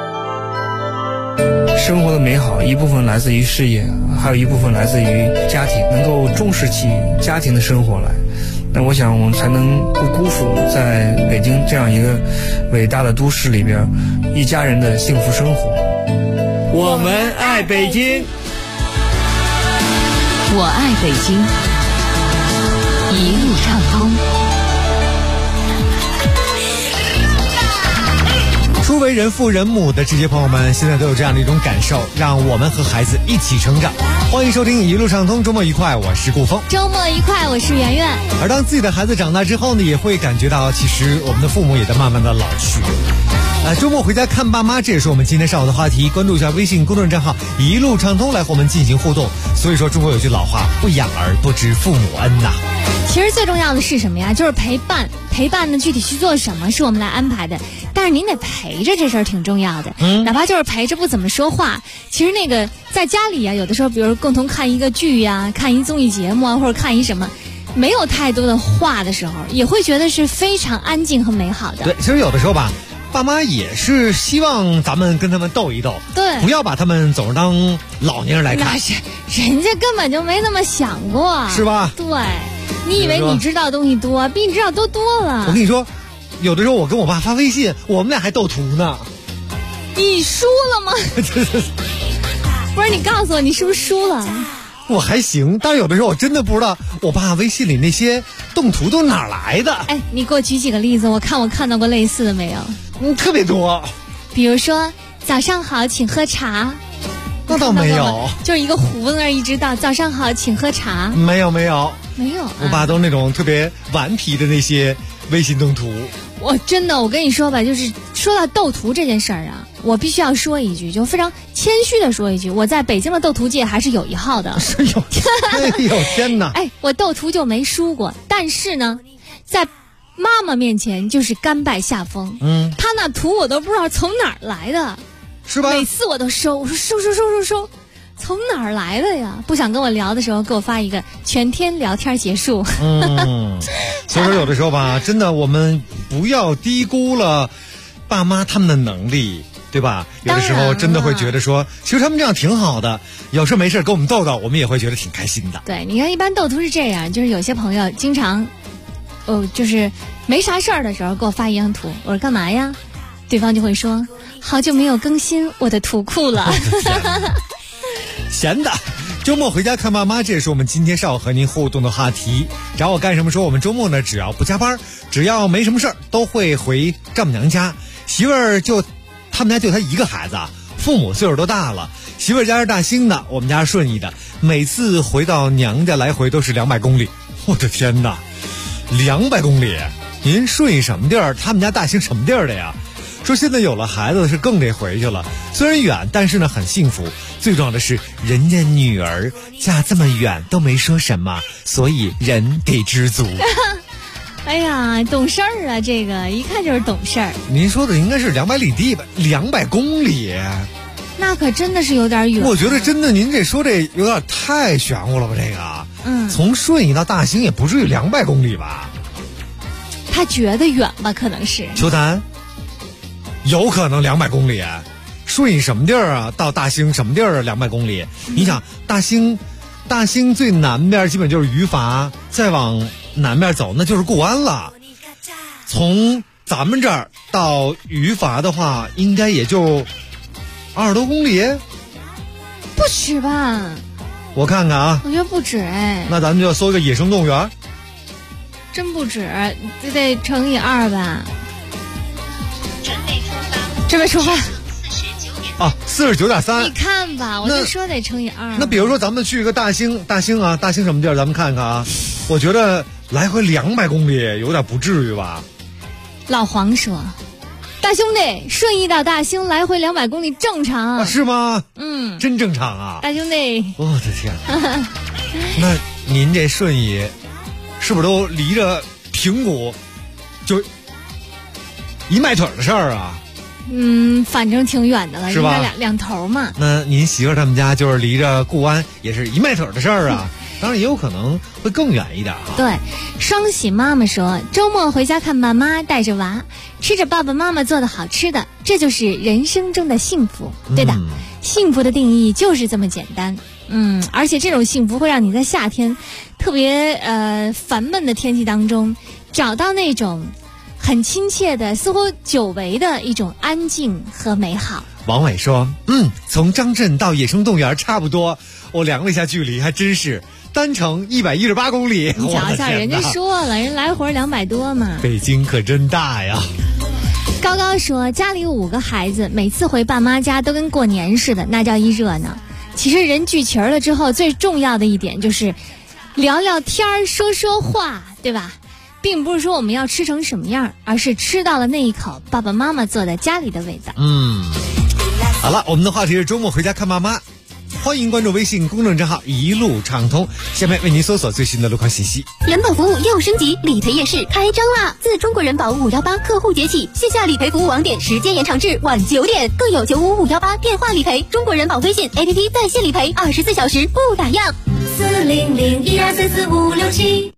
生活的美好一部分来自于事业，还有一部分来自于家庭，能够重视起家庭的生活来，那我想我们才能不辜负在北京这样一个伟大的都市里边一家人的幸福生活。我们爱北京， 我爱北京，一路畅通。 初为人父人母的这些朋友们，现在都有这样的一种感受，让我们和孩子一起成长。欢迎收听一路畅通，周末愉快，我是顾峰。 周末愉快，我是圆圆。 而当自己的孩子长大之后呢，也会感觉到其实我们的父母也在慢慢的老去。周末回家看爸妈，这也是我们今天上午的话题。关注一下微信公众账号一路畅通来和我们进行互动。所以说中国有句老话，不养儿不知父母恩呐。 其实最重要的是什么呀？就是陪伴。陪伴呢，具体去做什么是我们来安排的，但是您得陪着，这事儿挺重要的。哪怕就是陪着不怎么说话，其实那个在家里有的时候比如共同看一个剧看一综艺节目或者看一什么，没有太多的话的时候，也会觉得是非常安静和美好的。 对，其实有的时候吧，爸妈也是希望咱们跟他们斗一斗， 对， 不要把他们总是当老年人来看。 那是人家根本就没那么想过， 是吧？ 对，你以为你知道的东西多，比你知道多了。 我跟你说，有的时候我跟我爸发微信，我们俩还斗图呢。 你输了吗？不是，你告诉我你是不是输了？ 我还行，但是有的时候我真的不知道我爸微信里那些动图都哪来的。 你给我举几个例子，我看到过类似的没有？ 特别多。 比如说早上好请喝茶， 那倒没有， 就是一个壶那儿一直到早上好请喝茶。 没有， 我爸都那种特别顽皮的那些微信动图。 我跟你说吧，就是说到斗图这件事儿我必须要说一句，就非常谦虚的说一句，我在北京的斗图界还是有一号的。 是有，天哪！ 我斗图就没输过，但是呢，在妈妈面前就是甘拜下风。他那图我都不知道从哪儿来的， 是吧？ 每次我都收，我说收，从哪儿来的呀？不想跟我聊的时候，给我发一个全天聊天结束。 所以说有的时候吧，真的我们不要低估了爸妈他们的能力，对吧？有的时候真的会觉得说，其实他们这样挺好的，有事没事跟我们斗斗，我们也会觉得挺开心的。 对，你看一般斗图是这样，就是有些朋友经常就是没啥事儿的时候给我发一张图，我说干嘛呀？对方就会说好久没有更新我的图库了。 闲的。周末回家看爸妈，这也是我们今天上午和您互动的话题。找我干什么？说我们周末呢，只要不加班，只要没什么事儿，都会回丈母娘家。媳妇儿他们家就他一个孩子啊，父母岁数都大了。媳妇儿家是大兴的，我们家是顺义的。每次回到娘家来回都是200公里，我的天哪，200公里！您顺义什么地儿？他们家大兴什么地儿的呀？说现在有了孩子是更得回去了，虽然远，但是呢很幸福。最重要的是，人家女儿嫁这么远都没说什么，所以人得知足。 哎呀，懂事儿啊，这个一看就是懂事儿。 您说的应该是200里地吧？200公里， 那可真的是有点远。 我觉得真的，您这说这有点太玄乎了吧？这个，从顺义到大兴也不至于200公里吧？ 他觉得远吧？可能是。 秋丹。有可能200公里，顺义什么地儿啊？到大兴什么地儿200公里？你想，大兴最南边基本就是于筏，再往南边走那就是固安了。从咱们这儿到于筏的话，应该也就20多公里， 不止吧？ 我看看啊， 我觉得不止哎。 那咱们就要搜一个野生动物园， 真不止，这得乘以2吧？准备出发啊，49.3。 你看吧，我就说得乘以2。 那比如说咱们去一个大兴啊，大兴什么地儿？咱们看看啊。我觉得来回200公里有点不至于吧。 老黄说：“大兄弟，顺义到大兴来回200公里正常啊？是吗？真正常啊。 大兄弟， 我的天哪！那您这顺义是不是都离着平谷就一迈腿的事儿啊？ 反正挺远的了， 是吧？ 应该两头嘛。 那您媳妇他们家就是离着固安也是一迈腿的事儿啊，当然也有可能会更远一点啊。 对，双喜妈妈说，周末回家看爸妈，带着娃，吃着爸爸妈妈做的好吃的，这就是人生中的幸福，对的。幸福的定义就是这么简单。而且这种幸福会让你在夏天特别烦闷的天气当中，找到那种很亲切的，似乎久违的一种安静和美好。 王伟说，从张镇到野生动物园差不多，我量了一下距离，还真是单程118公里。 你瞧瞧，人家说了，人来回200多嘛。 北京可真大呀。 高高说，家里5个孩子，每次回爸妈家都跟过年似的，那叫一热闹。其实人聚齐了之后，最重要的一点就是聊聊天，说说话，对吧？并不是说我们要吃成什么样，而是吃到了那一口爸爸妈妈做的家里的味道。 好了，我们的话题是周末回家看爸妈，欢迎关注微信公众账号一路畅通，下面为您搜索最新的路况信息。 人保服务又升级，理赔夜市开张啦！自中国人保518客户节起，线下理赔服务网点时间延长至晚9点，更有95518电话理赔，中国人保微信 APP 在线理赔，24小时不打烊。40012445567。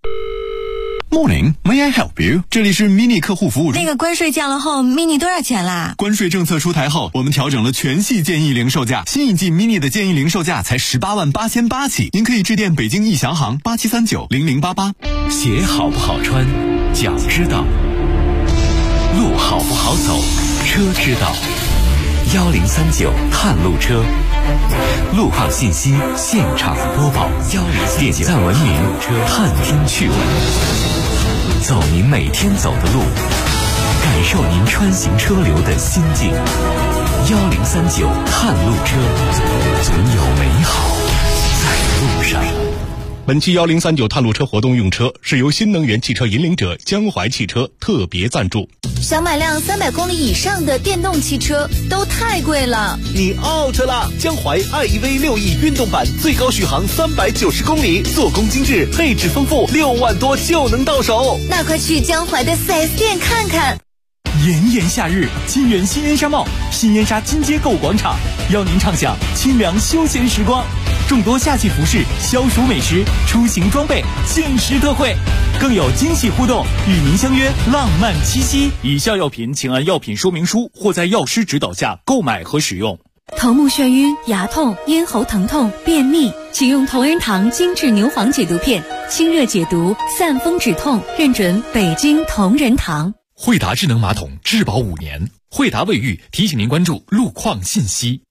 Morning, may I help you？ 这里是 mini 客户服务。 那个关税降了后 ，mini 多少钱啦？ 关税政策出台后，我们调整了全系建议零售价，新一季 mini 的建议零售价才188800起。您可以致电北京易翔行87390088。 鞋好不好穿，脚知道；路好不好走，车知道。1039探路车，路况信息现场播报。点赞文明，探听趣闻，走您每天走的路，感受您穿行车流的心境。1039探路车，总有美好在路上。 本期1039探路车活动用车是由新能源汽车引领者江淮汽车特别赞助。 想买辆300公里以上的电动汽车都太贵了， 你 out 了！江淮 iEV6E 运动版最高续航390公里，做工精致，配置丰富，6万多就能到手。 那快去江淮的 4S 店看看。 炎炎夏日，金源新烟纱帽、新烟纱金街购物广场邀您畅享清凉休闲时光，众多夏季服饰、消暑美食、出行装备限时特惠，更有惊喜互动，与您相约浪漫七夕。以下药品请按药品说明书或在药师指导下购买和使用。 头目眩晕、牙痛、咽喉疼痛、便秘，请用同仁堂精致牛黄解毒片， 清热解毒，散风止痛，认准北京同仁堂。 惠达智能马桶质保5年，惠达卫浴提醒您关注路况信息。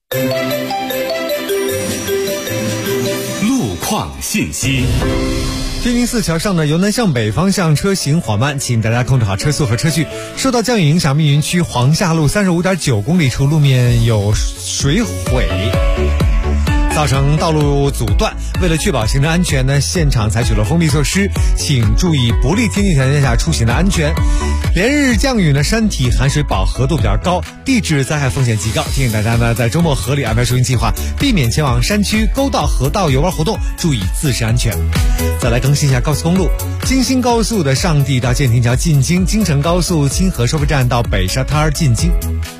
路况信息。 天宁寺桥上的由南向北方向车行缓慢，请大家控制好车速和车距。受到降雨影响，密云区黄下路35.9公里处路面有水毁，造成道路阻断。为了确保行车安全呢，现场采取了封闭措施，请注意不利天气条件下出行的安全。连日降雨呢，山体含水饱和度比较高，地质灾害风险极高，提醒大家呢在周末合理安排出行计划，避免前往山区、沟道、河道游玩活动，注意自身安全。再来更新一下高速公路，京新高速的上地到建亭桥进京，京承高速清河收费站到北沙滩进京。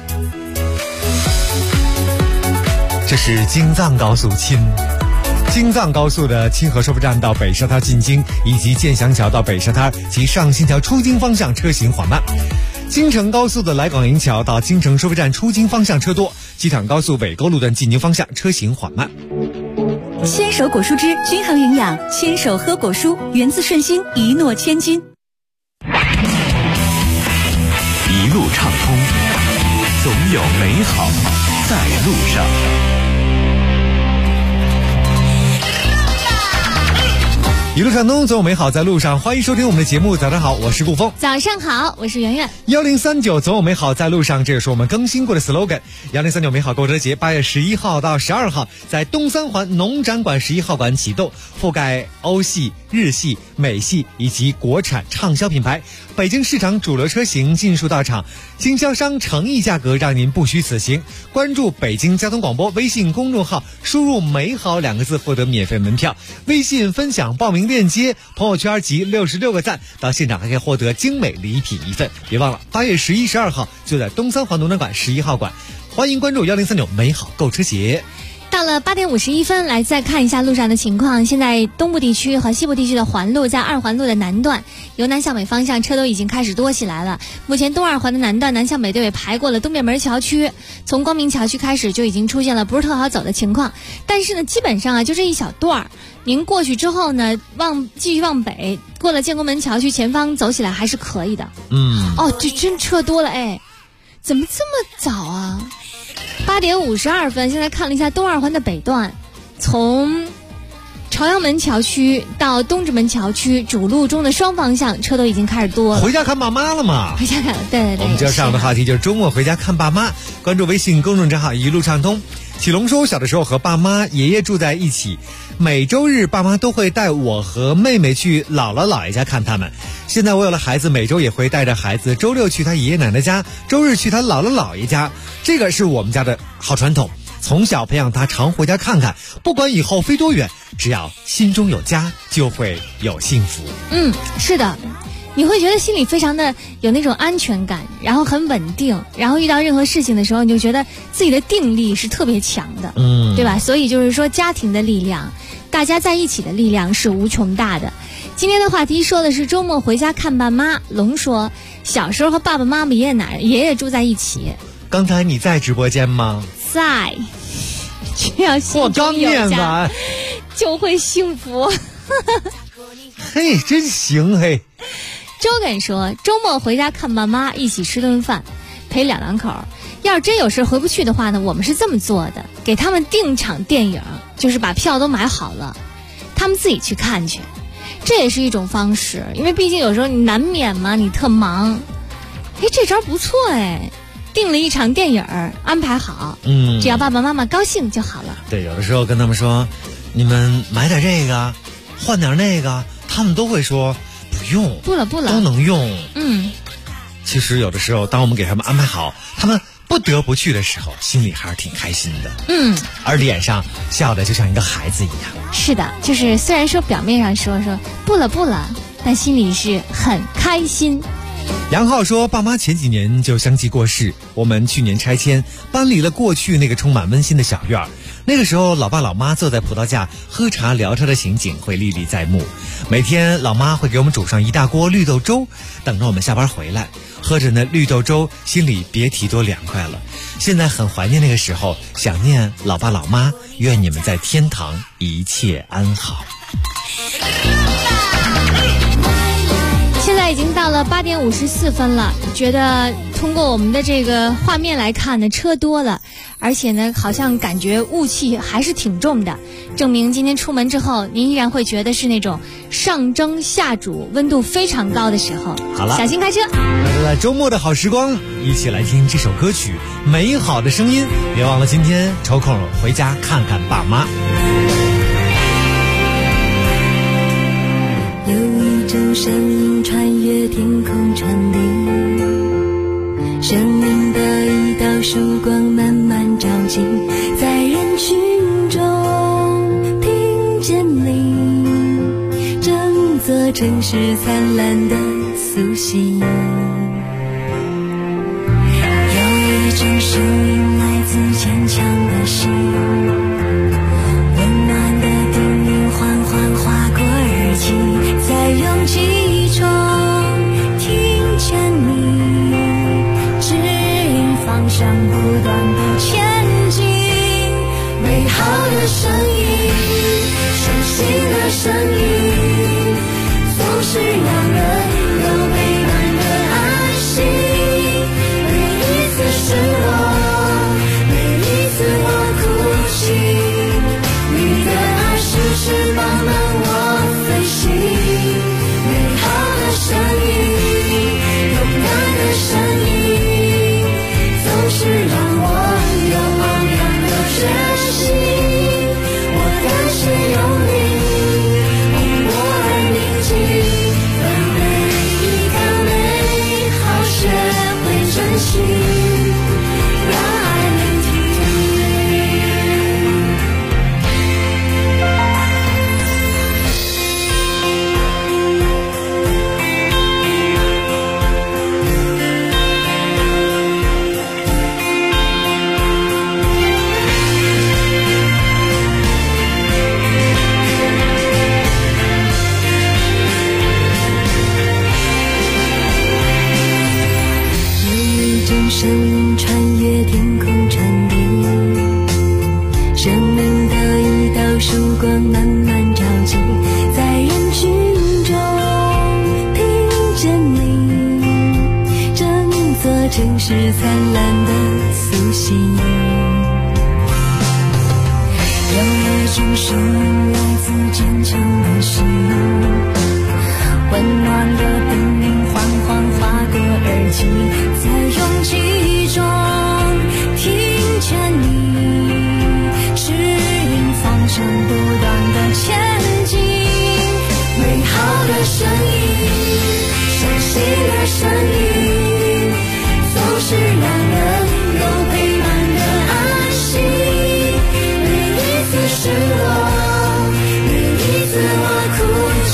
这是京藏高速京藏高速的清河收费站到北沙滩进京，以及建祥桥到北沙滩及上新桥出京方向车行缓慢。京承高速的来广营桥到京承收费站出京方向车多，机场高速尾沟路段进京方向车行缓慢。 牵手果蔬汁均衡营养，牵手喝果蔬，源自顺心，一诺千金。 一路畅通，总有美好在路上。 一路畅通，总有美好在路上。欢迎收听我们的节目，早上好，我是顾峰。 早上好，我是圆圆。 1039总有美好在路上，这也是我们更新过的 slogan。1039美好购车节8月11号到12号在东三环农展馆11号馆启动，覆盖欧系、日系、美系以及国产畅销品牌。北京市场主流车型尽数到场，经销商诚意价格让您不虚此行。关注北京交通广播微信公众号，输入美好2个字获得免费门票，微信分享报名链接，朋友圈集66个赞，到现场还可以获得精美礼品1份。别忘了8月11、12号就在东三环农展馆11号馆，欢迎关注1039美好购车节。 到了8点51分，来再看一下路上的情况。现在东部地区和西部地区的环路，在2环路的南段，由南向北方向车都已经开始多起来了。目前东2环的南段南向北队尾排过了东便门桥区，从光明桥区开始就已经出现了不是特好走的情况。但是呢，基本上就这一小段，您过去之后呢，继续往北，过了建国门桥区前方走起来还是可以的。这真车多了哎，怎么这么早啊？8点52分，现在看了一下东2环的北段，从朝阳门桥区到东直门桥区主路中的双方向车都已经开始多了。 回家看爸妈了吗？ 回家看，对。 我们今儿上的话题就是周末回家看爸妈，关注微信公众账号一路畅通。启龙说，小的时候和爸妈、爷爷住在一起，每周日爸妈都会带我和妹妹去姥姥姥爷家看他们。现在我有了孩子，每周也会带着孩子，周六去他爷爷奶奶家，周日去他姥姥姥爷家。这个是我们家的好传统，从小培养他常回家看看，不管以后飞多远，只要心中有家，就会有幸福。 是的，你会觉得心里非常的有那种安全感，然后很稳定，然后遇到任何事情的时候，你就觉得自己的定力是特别强的，对吧？所以就是说，家庭的力量，大家在一起的力量是无穷大的。今天的话题说的是周末回家看爸妈。龙说，小时候和爸爸妈妈、爷爷住在一起。 刚才你在直播间吗？ 在。只要心中有家，就会幸福。 嘿，真行嘿。 周梗说，周末回家看爸妈，一起吃顿饭，陪两口。要是真有事回不去的话呢，我们是这么做的，给他们订场电影，就是把票都买好了，他们自己去看去。这也是一种方式，因为毕竟有时候你难免嘛，你特忙。这招不错哎，订了一场电影，安排好，只要爸爸妈妈高兴就好了。 对，有的时候跟他们说，你们买点这个，换点那个，他们都会说不用， 不了， 都能用。其实有的时候，当我们给他们安排好，他们不得不去的时候，心里还是挺开心的。而脸上笑的就像一个孩子一样。 是的，就是虽然说表面上说不了，但心里是很开心。 杨浩说，爸妈前几年就相继过世，我们去年拆迁，搬离了过去那个充满温馨的小院儿。那个时候，老爸老妈坐在葡萄架喝茶聊天的情景会历历在目。每天老妈会给我们煮上一大锅绿豆粥，等着我们下班回来，喝着那绿豆粥，心里别提多凉快了。现在很怀念那个时候，想念老爸老妈，愿你们在天堂一切安好。 已经到了8点54分了，觉得通过我们的这个画面来看呢，车多了，而且呢好像感觉雾气还是挺重的，证明今天出门之后您依然会觉得是那种上蒸下煮温度非常高的时候。 好了， 小心开车。 来到了周末的好时光，一起来听这首歌曲《美好的声音》，别忘了今天抽空回家看看爸妈。 有一种声音穿越天空传递，生命的一道曙光慢慢照进，在人群中听见你，整座城市灿烂的苏醒。有一种声音来自坚强的心，温暖的叮咛缓缓划过耳际，在拥挤中听见你指引方向，不断地前进。美好的声音，伤心的声音，总是让人有陪伴的安心。每一次失落，每一次我哭泣，你的爱是翅膀让我飞行。美好的声音，勇敢的声音，总是让我有昂扬的决心。我甘心有你，因我而宁静，让每一个美好学会珍惜，让爱聆听。声音穿越天空传递，生命的一道曙光慢慢照进，在人群中听见你，整座城市灿烂的苏醒。有一种声音来自坚强的心，温暖的叮咛缓缓划过耳际，在拥挤中听见你指引方向，不断地前进。美好的声音，伤心的声音，总是让人有陪伴的安心。每一次失落，每一次我哭泣，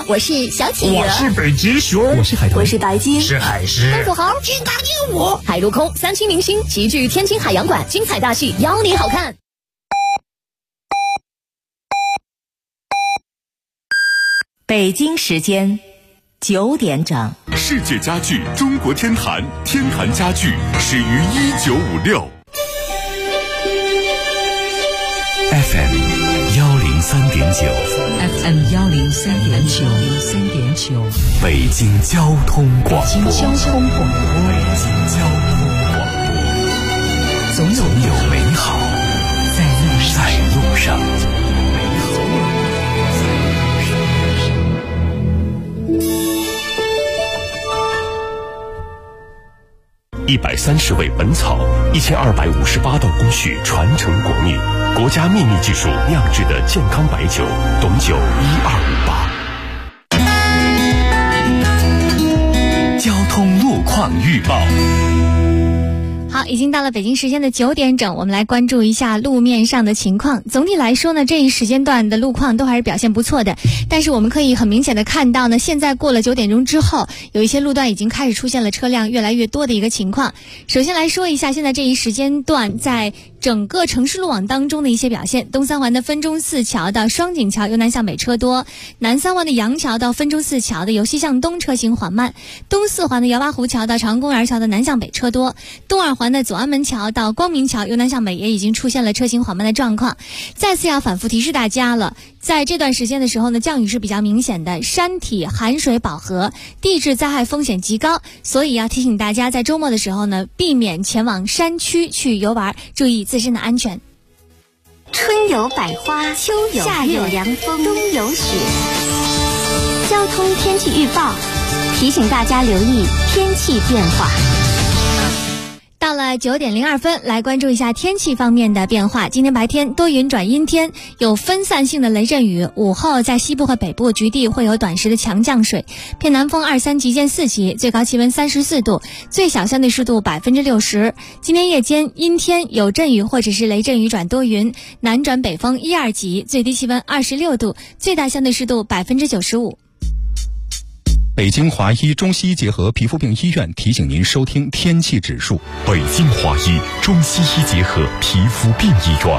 我是小企鹅， 我是北极熊， 我是海豚，我是白鲸， 是海狮， 松鼠猴， 是大鹦鹉。 海陆空3期明星齐聚天津海洋馆，精彩大戏邀你好看。 北京时间9点整。 世界家具中国天坛，天坛家具始于1956。 FM 103.9，FM 103.9， 北京交通广播， 北京交通广播， 总有美好在路上。 130味本草，1258道工序传承国秘，国家秘密技术酿制的健康白酒，董酒1258。 交通路况预报。 好，已经到了北京时间的9点整，我们来关注一下路面上的情况。总体来说呢，这一时间段的路况都还是表现不错的，但是我们可以很明显的看到呢，现在过了9点钟之后，有一些路段已经开始出现了车辆越来越多的一个情况。首先来说一下现在这一时间段在整个城市路网当中的一些表现。东三环的分钟寺桥到双井桥由南向北车多，南三环的杨桥到分钟寺桥的由西向东车型缓慢，东四环的姚八湖桥到长安公园桥的南向北车多，东二环的左安门桥到光明桥由南向北也已经出现了车型缓慢的状况。再次要反复提示大家了，在这段时间的时候呢，降雨是比较明显的，山体含水饱和，地质灾害风险极高，所以要提醒大家在周末的时候呢，避免前往山区去游玩，注意自身的安全。 春有百花，秋有夏有凉风，冬有雪。交通天气预报提醒大家留意天气变化。 到了9点02分，来关注一下天气方面的变化。今天白天多云转阴天，有分散性的雷阵雨，午后在西部和北部局地会有短时的强降水，偏南风2、3级见4级，最高气温34度，最小相对湿度60%。今天夜间阴天有阵雨或者是雷阵雨转多云，南转北风1、2级，最低气温26度，最大相对湿度95%。 北京华医中西医结合皮肤病医院提醒您收听天气指数。 北京华医中西医结合皮肤病医院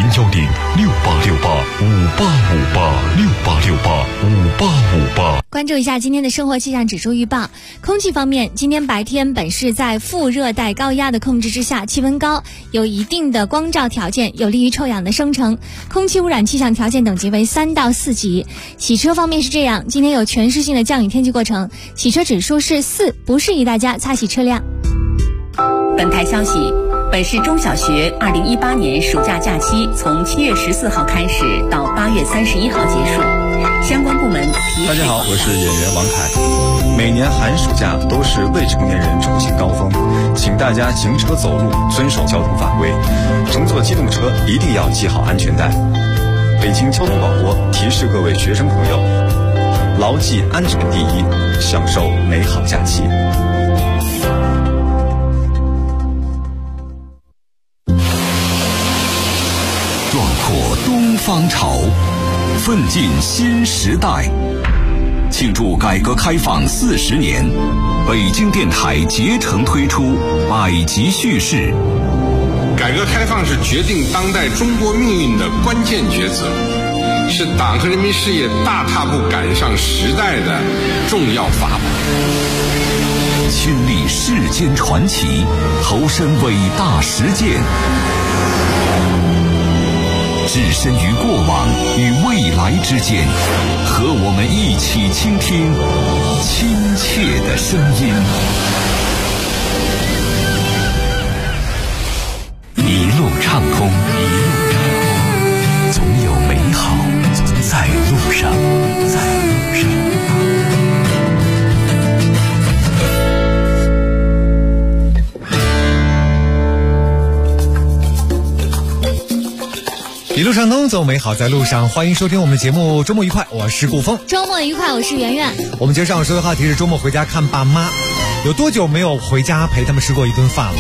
，0106858586858 关注一下今天的生活气象指数预报。空气方面，今天白天本市在副热带高压的控制之下，气温高，有一定的光照条件，有利于臭氧的生成，空气污染气象条件等级为3到4级。洗车方面是这样，今天有全市性的降雨天气过程，洗车指数是4，不适宜大家擦洗车辆。 本台消息，本市中小学2018年暑假假期从7月14号开始到8月31号结束，相关部门大家好，我是演员王凯。每年寒暑假都是未成年人出行高峰，请大家行车走路遵守交通法规，乘坐机动车一定要系好安全带。北京交通广播提示各位学生朋友，牢记安全第一，享受美好假期。 壮阔东方潮，奋进新时代。庆祝改革开放40年，北京电台竭诚推出百集叙事。 改革开放是决定当代中国命运的关键抉择，是党和人民事业大踏步赶上时代的重要法宝。 亲历世间传奇，投身伟大实践，置身于过往与未来之间，和我们一起倾听亲切的声音。一路畅通，总有美好在路上， 一路畅通，走美好在路上。欢迎收听我们的节目，周末愉快，我是顾峰。 周末愉快，我是圆圆。 我们今儿上午说的话题是周末回家看爸妈，有多久没有回家陪他们吃过一顿饭了？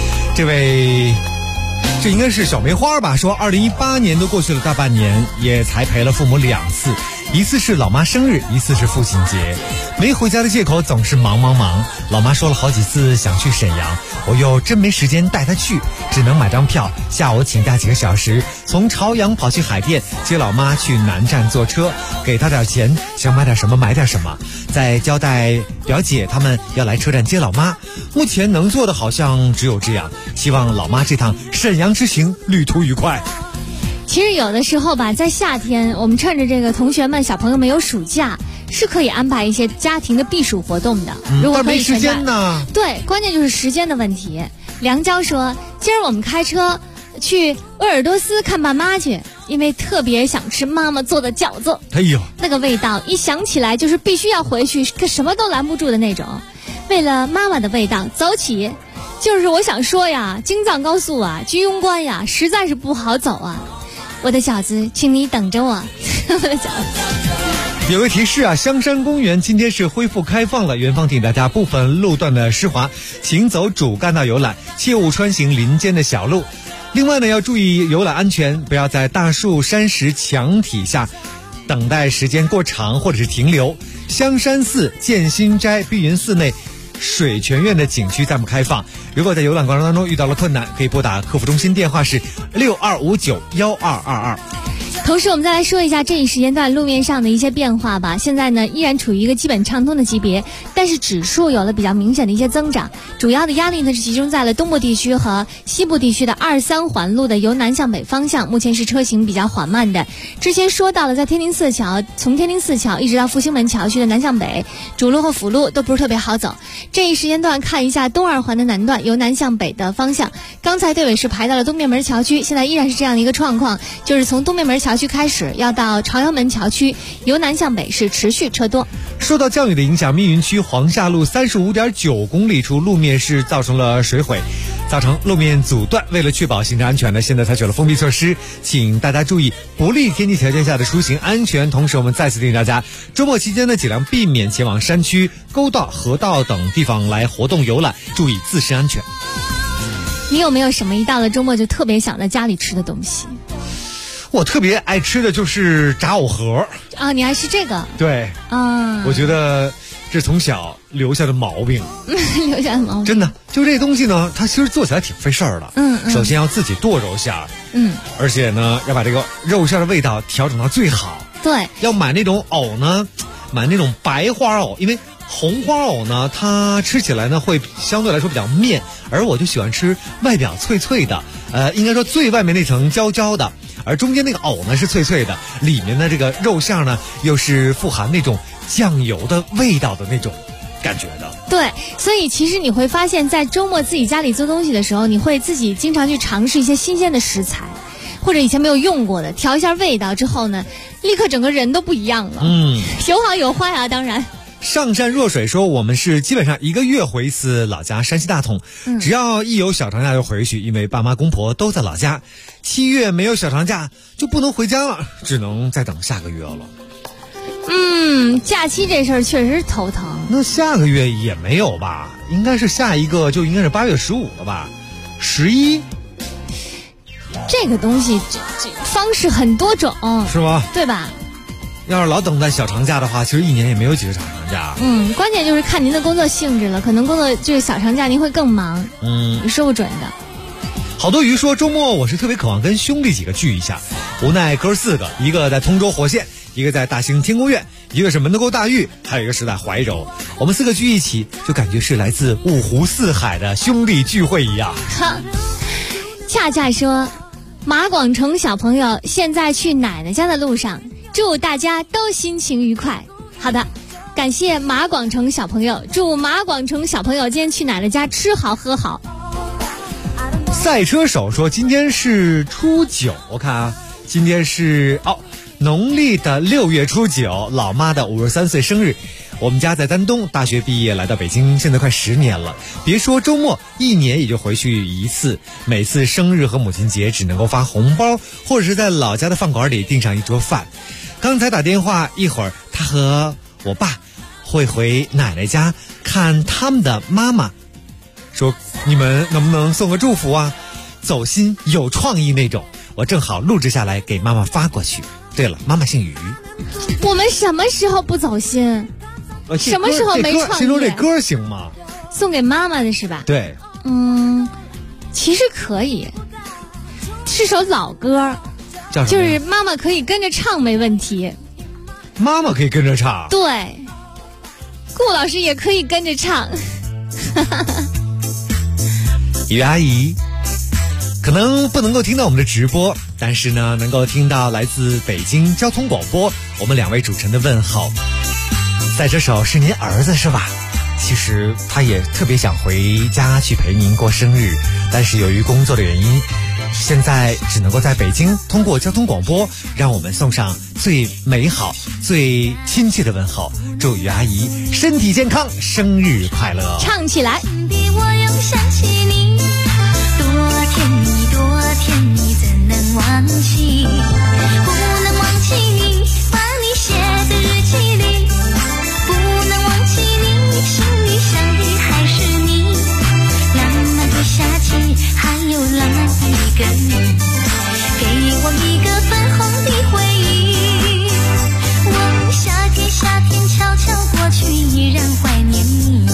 这应该是小梅花吧，说2018年都过去了大半年，也才陪了父母2次， 一次是老妈生日，一次是父亲节。没回家的借口总是忙。老妈说了好几次想去沈阳，我又真没时间带她去，只能买张票，下午请假几个小时，从朝阳跑去海淀接老妈去南站坐车，给她点钱，想买点什么买点什么，再交代表姐他们要来车站接老妈。目前能做的好像只有这样，希望老妈这趟沈阳之行旅途愉快。 其实有的时候吧，在夏天我们趁着这个同学们小朋友们有暑假，是可以安排一些家庭的避暑活动的。如果可以， 但没时间呢。 对，关键就是时间的问题。梁娇说，今儿我们开车去鄂尔多斯看爸妈去，因为特别想吃妈妈做的饺子。 哎呦， 那个味道一想起来就是必须要回去，可什么都拦不住的那种。为了妈妈的味道走起。就是我想说呀，京藏高速啊，居庸关呀，实在是不好走啊。我的饺子，请你等着我。我的饺子。 有个提示啊，香山公园今天是恢复开放了，园方提醒大家部分路段的湿滑，请走主干道游览，切勿穿行林间的小路。另外呢，要注意游览安全，不要在大树、山石、墙体下等待时间过长或者是停留。香山寺、建新斋、碧云寺内水泉院的景区暂不开放。如果在游览过程当中遇到了困难，可以拨打客服中心电话是62591222。 同时我们再来说一下这一时间段路面上的一些变化吧。现在呢依然处于一个基本畅通的级别，但是指数有了比较明显的一些增长，主要的压力呢是集中在了东部地区和西部地区的2、3环路的由南向北方向，目前是车行比较缓慢的。之前说到了在天宁寺桥，从天宁寺桥一直到复兴门桥区的南向北主路和辅路都不是特别好走。这一时间段看一下东2环的南段由南向北的方向，刚才队尾是排到了东便门桥区，现在依然是这样的一个状况，就是从东便门桥区开始要到朝阳门桥区由南向北是持续车多。 受到降雨的影响，密云区黄下路35.9公里处路面是造成了水毁，造成路面阻断。为了确保行车安全呢，现在采取了封闭措施，请大家注意不利天气条件下的出行安全。同时我们再次提醒大家，周末期间呢尽量避免前往山区、沟道、河道等地方来活动游览，注意自身安全。 你有没有什么一到了周末就特别想在家里吃的东西？ 我特别爱吃的就是炸藕盒啊！你爱吃这个？ 对啊，我觉得这从小留下的毛病。 留下的毛病。 真的，就这东西呢，它其实做起来挺费事儿的。首先要自己剁肉馅儿，而且呢要把这个肉馅的味道调整到最好。 对， 要买那种藕呢，买那种白花藕，因为红花藕呢，它吃起来呢会相对来说比较面，而我就喜欢吃外表脆脆的，应该说最外面那层焦焦的。而中间那个藕呢是脆脆的，里面的这个肉馅呢又是富含那种酱油的味道的那种感觉的。 对，所以其实你会发现在周末自己家里做东西的时候，你会自己经常去尝试一些新鲜的食材，或者以前没有用过的，调一下味道之后呢，立刻整个人都不一样了。有好有坏啊，当然。 上善若水说，我们是基本上1个月回一次老家山西大同，只要一有小长假就回去，因为爸妈公婆都在老家。7月没有小长假就不能回家了，只能再等下个月了。 假期这事儿确实头疼。 那下个月也没有吧？应该是下一个就应该是8月15了吧？11。 这个东西这方式很多种， 是吗？ 对吧？ 要是老等待小长假的话，其实1年也没有几个小长假。 关键就是看您的工作性质了，可能工作就是小长假您会更忙，你说不准的。 好多鱼说周末我是特别渴望跟兄弟几个聚一下，无奈哥4个，一个在通州火线，一个在大兴天宫苑，一个是门头沟大峪，还有一个是在怀柔。我们4个聚一起，就感觉是来自5湖4海的兄弟聚会一样。 恰恰说，马广成小朋友现在去奶奶家的路上，祝大家都心情愉快。好的，感谢马广成小朋友，祝马广成小朋友今天去奶奶家吃好喝好。 赛车手说今天是初9，我看啊，今天是农历的6月初9，老妈的53岁生日。我们家在丹东，大学毕业来到北京，现在快10年了。别说周末，1年也就回去一次。每次生日和母亲节只能够发红包，或者是在老家的饭馆里订上一桌饭。刚才打电话，一会儿他和我爸会回奶奶家看他们的妈妈，说你们能不能送个祝福啊？走心有创意那种。 我正好录制下来给妈妈发过去。对了，妈妈姓于。 我们什么时候不走心？什么时候没创意？ 谁说这歌行吗？ 送给妈妈的是吧？ 对。 其实可以，是首老歌，就是妈妈可以跟着唱没问题。 妈妈可以跟着唱？ 对，顾老师也可以跟着唱。 于阿姨可能不能够听到我们的直播，但是呢能够听到来自北京交通广播我们2位主持人的问候。在这首是您儿子是吧？其实他也特别想回家去陪您过生日，但是由于工作的原因，现在只能够在北京通过交通广播让我们送上最美好最亲切的问候。祝于阿姨身体健康，生日快乐。 唱起来。 我又想起你，多甜蜜多甜蜜，怎能忘记？不能忘记你，把你写在日记里，不能忘记你，心里想的还是你。浪漫的夏季，还有浪漫的一个你，给我一个粉红的回忆。我夏天夏天悄悄过去，依然怀念你。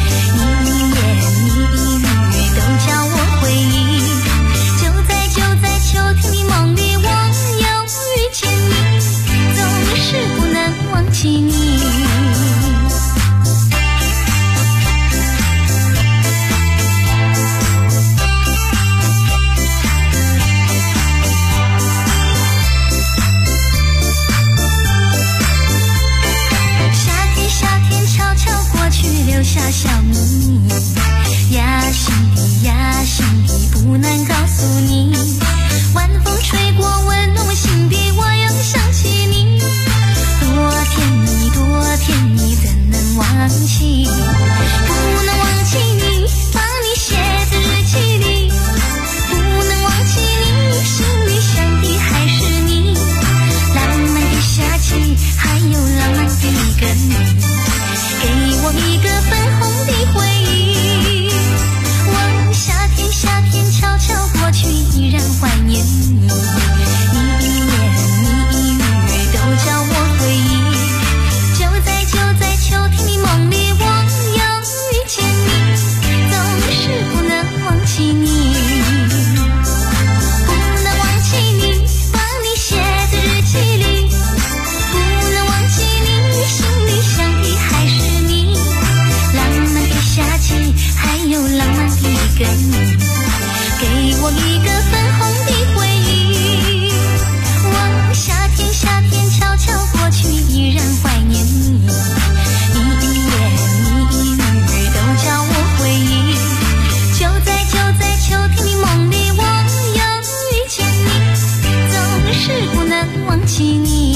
留下小秘密呀，心底呀，心底不能告诉你。晚风吹过，温暖我心底，我又想起你。多甜蜜多甜蜜，怎能忘记？不能忘记你，把你写在日记里，不能忘记你，心里想的还是你。浪漫的夏季，还有浪漫的一个你，给我一个粉红的回忆。我夏天夏天悄悄过去，依然怀念你。你一言你一语都叫我回忆。就在秋天的梦里，我又遇见你，总是不能忘记你，不能忘记你，把你写在日记里，不能忘记你，心里想的还是你。浪漫的夏季，还有浪漫的一个你，给我一个粉红的回忆。我夏天夏天悄悄过去，依然怀念你。你一言你一语都叫我回忆。就在秋天的梦里，我又遇见你，总是不能忘记你。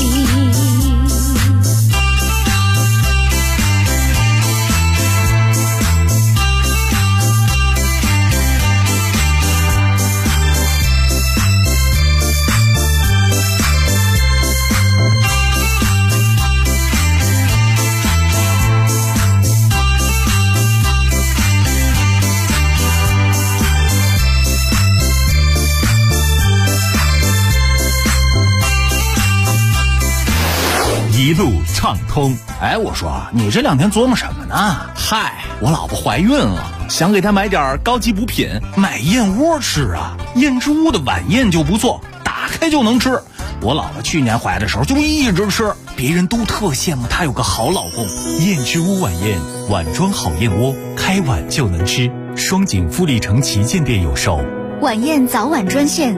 一路畅通。 哎，我说你这2天琢磨什么呢？嗨，我老婆怀孕了，想给她买点高级补品，买燕窝吃啊。燕之屋的晚宴就不错，打开就能吃。我老婆去年怀的时候就一直吃，别人都特羡慕她有个好老公。 燕之屋晚宴，碗装好燕窝，开碗就能吃。双井富力城旗舰店有售。 晚宴早晚专线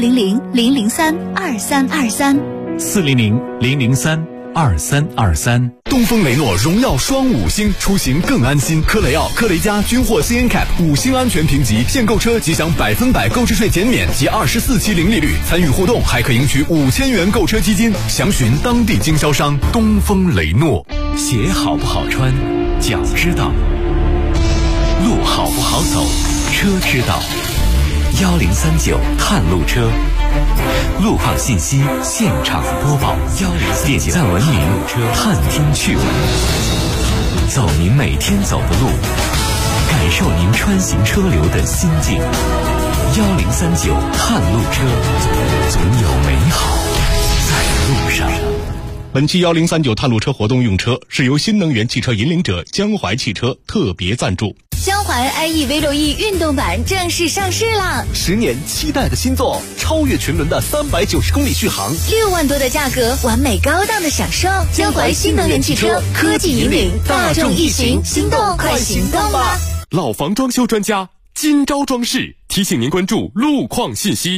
400-003-2323，400-003-2323。 东风雷诺荣耀双5星，出行更安心。科雷傲、科雷嘉均获 CNCAP 5星安全评级，现购车即享100%购置税减免及24期零利率，参与互动还可赢取5000元购车基金。详询当地经销商。东风雷诺。 鞋好不好穿，脚知道；路好不好走，车知道。1039探路车，路况信息现场播报。点赞文明，探听趣闻，走您每天走的路，感受您穿行车流的心境。 1039探路车，总有美好在路上。 本期1039探路车活动用车是由新能源汽车引领者江淮汽车特别赞助。 江淮 iE-V6E 运动版正式上市啦 ！10年期待的新作，超越群伦的390公里续航 ，6万多的价格，完美高档的享受。江淮新能源汽车，科技引领，大众一行，心动快行动吧！ 老房装修专家金招装饰提醒您关注路况信息。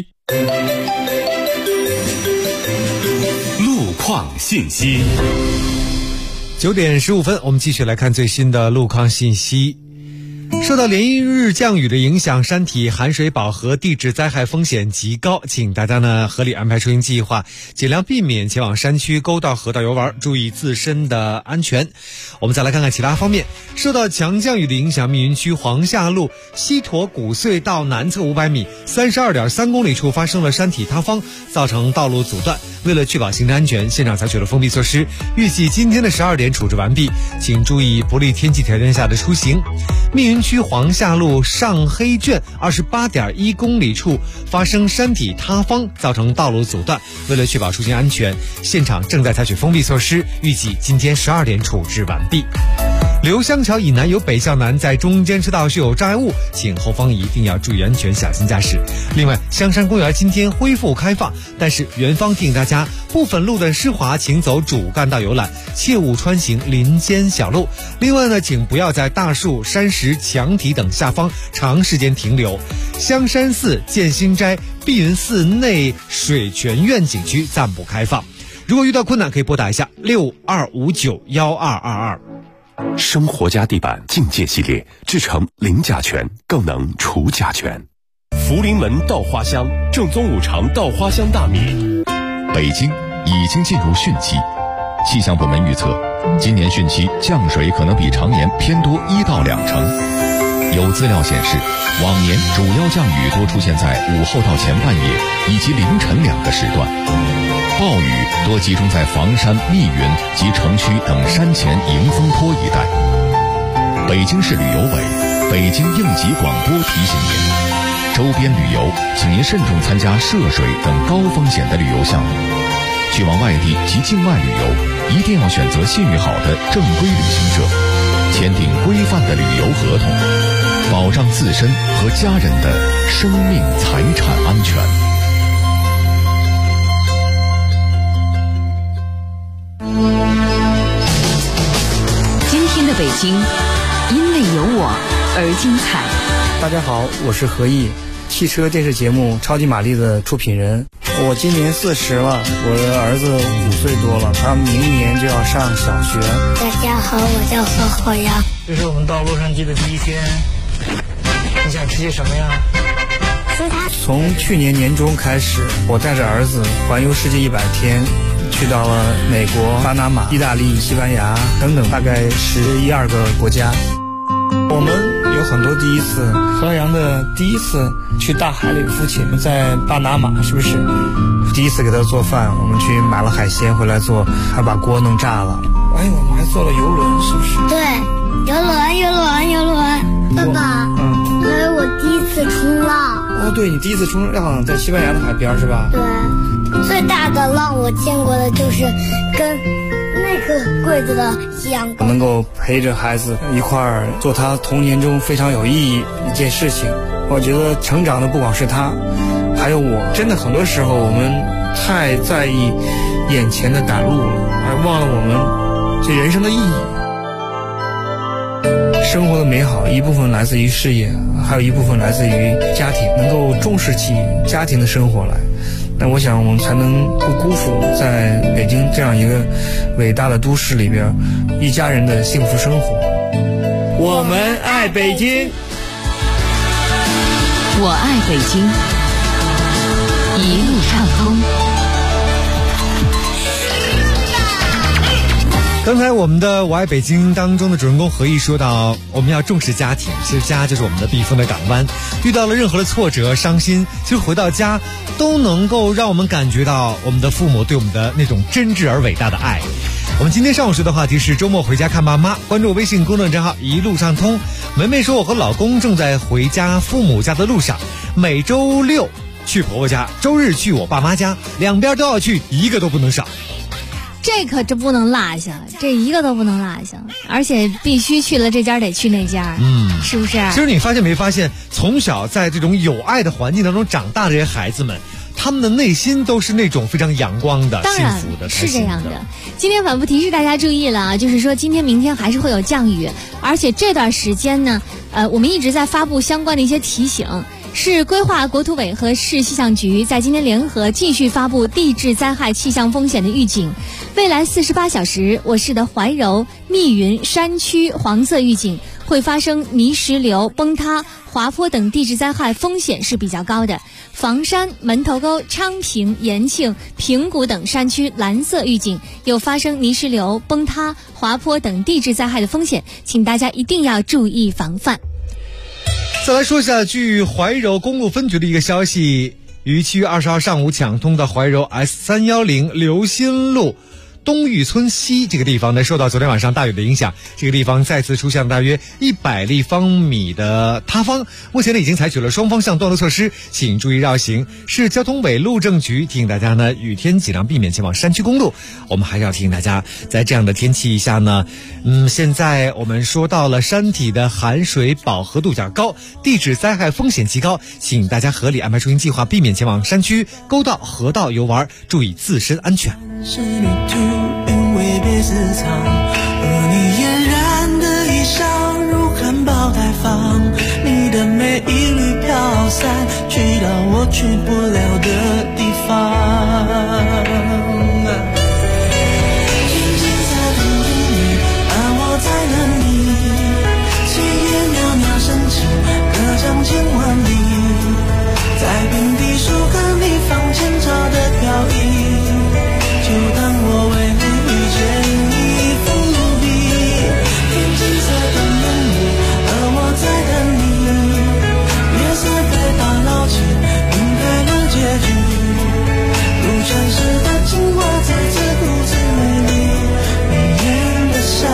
路况信息 ，9点15分，我们继续来看最新的路况信息。受到连日降雨的影响，山体含水饱和，地质灾害风险极高，请大家呢合理安排出行计划，尽量避免前往山区、沟道、河道游玩，注意自身的安全。我们再来看看其他方面。受到强降雨的影响，密云区黄下路西驼谷隧道南侧500米 32.3 公里处发生了山体塌方，造成道路阻断。为了确保行车安全，现场采取了封闭措施，预计今天的12点处置完毕，请注意不利天气条件下的出行。密云区黄下路上黑卷 28.1 公里处发生山体塌方，造成道路阻断。为了确保出行安全，现场正在采取封闭措施，预计今天12点处置完毕。刘香桥以南有北向南在中间车道是有障碍物，请后方一定要注意安全，小心驾驶。另外，香山公园今天恢复开放，但是园方提醒大家，部分路段湿滑，请走主干道游览，切勿穿行林间小路。另外呢，请不要在大树、山石、墙体等下方长时间停留。香山寺、建新斋、碧云寺内水泉院景区暂不开放。如果遇到困难，可以拨打一下62591222。 生活家地板境界系列，制成零甲醛，更能除甲醛。福临门稻花香，正宗五常稻花香大米。 北京已经进入汛期，气象部门预测，今年汛期降水可能比常年偏多1到2成。有资料显示，往年主要降雨多出现在午后到前半夜以及凌晨2个时段，暴雨多集中在房山、密云及城区等山前迎风坡一带。北京市旅游委、北京应急广播提醒您，周边旅游请您慎重参加涉水等高风险的旅游项目。去往外地及境外旅游，一定要选择信誉好的正规旅行社，签订规范的旅游合同，保障自身和家人的生命财产安全。 今天的北京，因为有我而精彩。 大家好，我是何毅，汽车电视节目《超级玛丽》的出品人。我今年40了，我的儿子5岁多了，他明年就要上小学。 大家好，我叫何浩洋。 这是我们到洛杉矶的第一天，你想吃些什么呀？从去年年中开始，我带着儿子环游世界100天，去到了美国、巴拿马、意大利、西班牙等等，大概11、12个国家。我们有很多第一次，何阳的第一次去大海里浮潜，在巴拿马是不是？第一次给他做饭，我们去买了海鲜回来做，还把锅弄炸了。哎，我们还坐了游轮，是不是？ 对，游轮。爸爸，还有我第一次冲浪。 哦，对，你第一次冲浪在西班牙的海边是吧？ 对，最大的浪我见过的就是跟那个柜子的一样高。 能够陪着孩子一块儿做他童年中非常有意义一件事情，我觉得成长的不光是他，还有我。真的很多时候我们太在意眼前的赶路了，而忘了我们这人生的意义。生活的美好一部分来自于事业，还有一部分来自于家庭，能够重视起家庭的生活来，那我想我们才能不辜负在北京这样一个伟大的都市里边一家人的幸福生活。我们爱北京， 我爱北京，一路畅通。 刚才我们的《我爱北京》当中的主人公何毅说到，我们要重视家庭，其实家就是我们的避风的港湾，遇到了任何的挫折、伤心，其实回到家都能够让我们感觉到我们的父母对我们的那种真挚而伟大的爱。我们今天上午说的话题是周末回家看爸妈，关注微信公众账号一路畅通。梅梅说，我和老公正在回家父母家的路上， 每周六去婆婆家，周日去我爸妈家，两边都要去，一个都不能少。 这不能落下，这一个都不能落下，而且必须去了这家得去那家，是不是？ 其实你发现没发现，从小在这种有爱的环境当中长大的这些孩子们，他们的内心都是那种非常阳光的、幸福的、 是这样的。今天反复提示大家注意了啊，就是说今天、明天还是会有降雨，而且这段时间呢，我们一直在发布相关的一些提醒。市规划国土委和市气象局在今天联合继续发布地质灾害气象风险的预警。未来48小时，我市的怀柔、密云山区黄色预警，会发生泥石流、崩塌、滑坡等地质灾害风险是比较高的。房山、门头沟、昌平、延庆、平谷等山区蓝色预警，有发生泥石流、崩塌、滑坡等地质灾害的风险，请大家一定要注意防范。 再来说一下，据怀柔公路分局的一个消息，于7月20号上午抢通的怀柔 S310刘新路东峪村西这个地方呢，受到昨天晚上大雨的影响，这个地方再次出现大约100立方米的塌方。目前呢，已经采取了双方向断路措施，请注意绕行。市交通委路政局提醒大家呢，雨天尽量避免前往山区公路。我们还是要提醒大家，在这样的天气下呢，现在我们说到了山体的含水饱和度较高，地质灾害风险极高，请大家合理安排出行计划，避免前往山区、沟道、河道游玩，注意自身安全。 是旅途因为别时长，而你嫣然的衣裳如含苞待放，你的每一缕飘散去到我去不了的地方。静静在等你，而我在等你，炊烟袅袅升起，隔江千万里，在平地树根里放前朝的飘逸，就当我为你遇见你伏笔，天际在等你，而我在等你，月色被打捞起，晕开了结局，如传世的情话再次独自美丽，眉眼的笑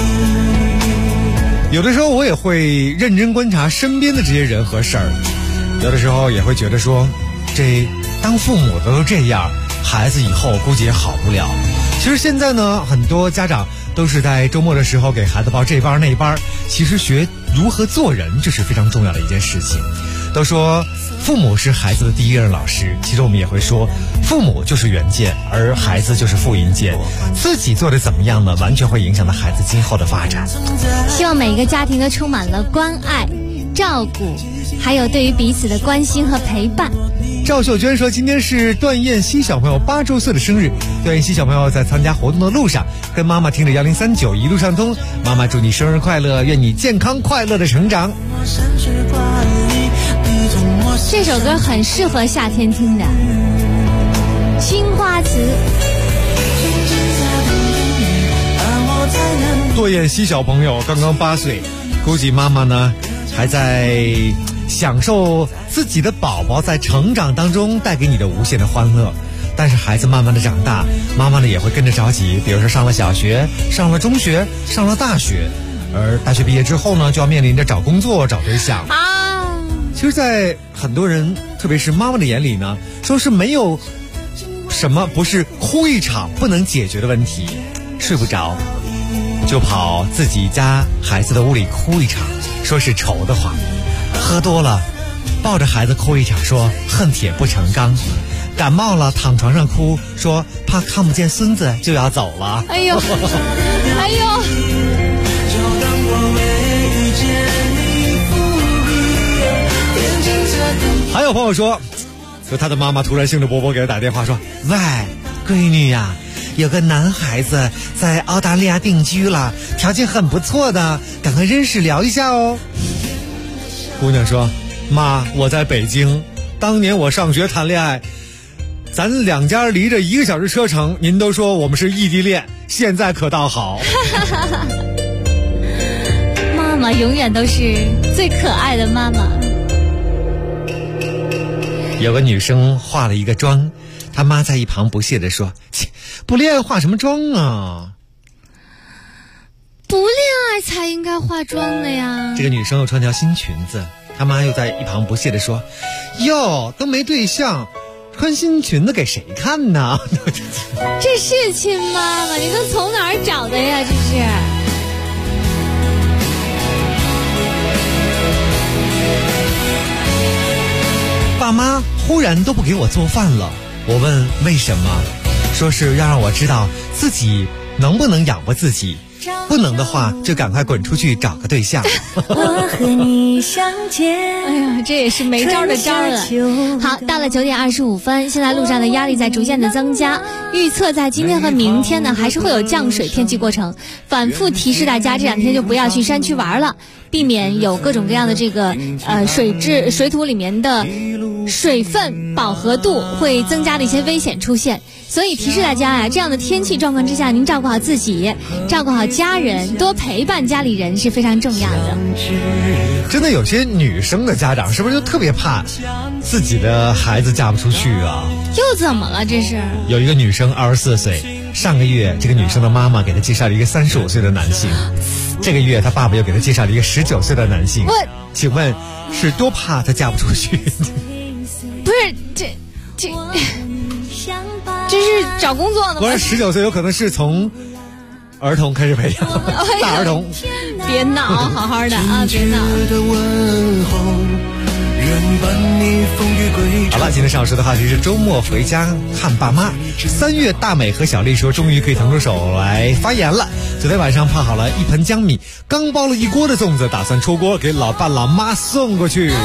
意。 有的时候我也会认真观察身边的这些人和事儿，有的时候也会觉得说，这当父母的都这样，孩子以后估计也好不了。其实现在呢，很多家长都是在周末的时候给孩子报这班那班，其实学如何做人，这是非常重要的一件事情。都说父母是孩子的第一任老师，其实我们也会说，父母就是原件，而孩子就是复印件。自己做的怎么样呢，完全会影响到孩子今后的发展。 希望每一个家庭都充满了关爱、照顾，还有对于彼此的关心和陪伴。 赵秀娟说，今天是段燕西小朋友8周岁的生日。段燕西小朋友在参加活动的路上，跟妈妈听着1039一路上通，妈妈祝你生日快乐，愿你健康快乐的成长。 这首歌很适合夏天听的，青花瓷。 段燕西小朋友刚刚8岁，估计妈妈呢还在享受自己的宝宝在成长当中带给你的无限的欢乐。但是孩子慢慢的长大，妈妈呢也会跟着着急，比如说上了小学，上了中学，上了大学，而大学毕业之后呢，就要面临着找工作、找对象啊。其实在很多人特别是妈妈的眼里呢，说是没有什么不是哭一场不能解决的问题，睡不着就跑自己家孩子的屋里哭一场，说是愁得慌。喝多了抱着孩子哭一场，说恨铁不成钢。感冒了躺床上哭，说怕看不见孙子就要走了。 哎呦哎呦， 还有朋友说他的妈妈突然兴致勃勃给他打电话说，喂闺女呀，有个男孩子在澳大利亚定居了，条件很不错的，赶快认识聊一下哦。姑娘说，妈，我在北京，当年我上学谈恋爱，咱两家离着1个小时车程，您都说我们是异地恋，现在可倒好。 妈妈永远都是最可爱的妈妈。 有个女生化了一个妆，她妈在一旁不屑地说，切，不恋爱化什么妆啊？ 不恋爱才应该化妆的呀。 这个女生又穿条新裙子， 他妈又在一旁不屑地说：“哟，都没对象，穿新裙子给谁看呢？” 这是亲妈吗？你都从哪儿找的呀？这是。 爸妈忽然都不给我做饭了，我问为什么，说是要让我知道自己能不能养活自己，不能的话就赶快滚出去找个对象。 我和你相见。 哎呀，这也是没招的招了。好，到了9点25分，现在路上的压力在逐渐的增加，预测在今天和明天呢还是会有降水天气过程，反复提示大家这2天就不要去山区玩了，避免有各种各样的这个水土里面的水分饱和度会增加的一些危险出现。所以提示大家啊，这样的天气状况之下，您照顾好自己，照顾好家人，多陪伴家里人是非常重要的。 真的有些女生的家长是不是就特别怕自己的孩子嫁不出去啊？ 又怎么了？这是有一个女生24岁，上个月这个女生的妈妈给她介绍了一个35岁的男性，这个月她爸爸又给她介绍了一个19岁的男性。请问是多怕她嫁不出去？ 不是这是找工作的吗？ 不是19岁有可能是从儿童开始培养，大儿童。 别闹，好好的啊，别闹。 好了，今天上午说的话题是周末回家看爸妈。3月大美和小丽说终于可以腾出手来发言了。昨天晚上泡好了一盆江米，刚包了一锅的粽子，打算出锅给老爸老妈送过去。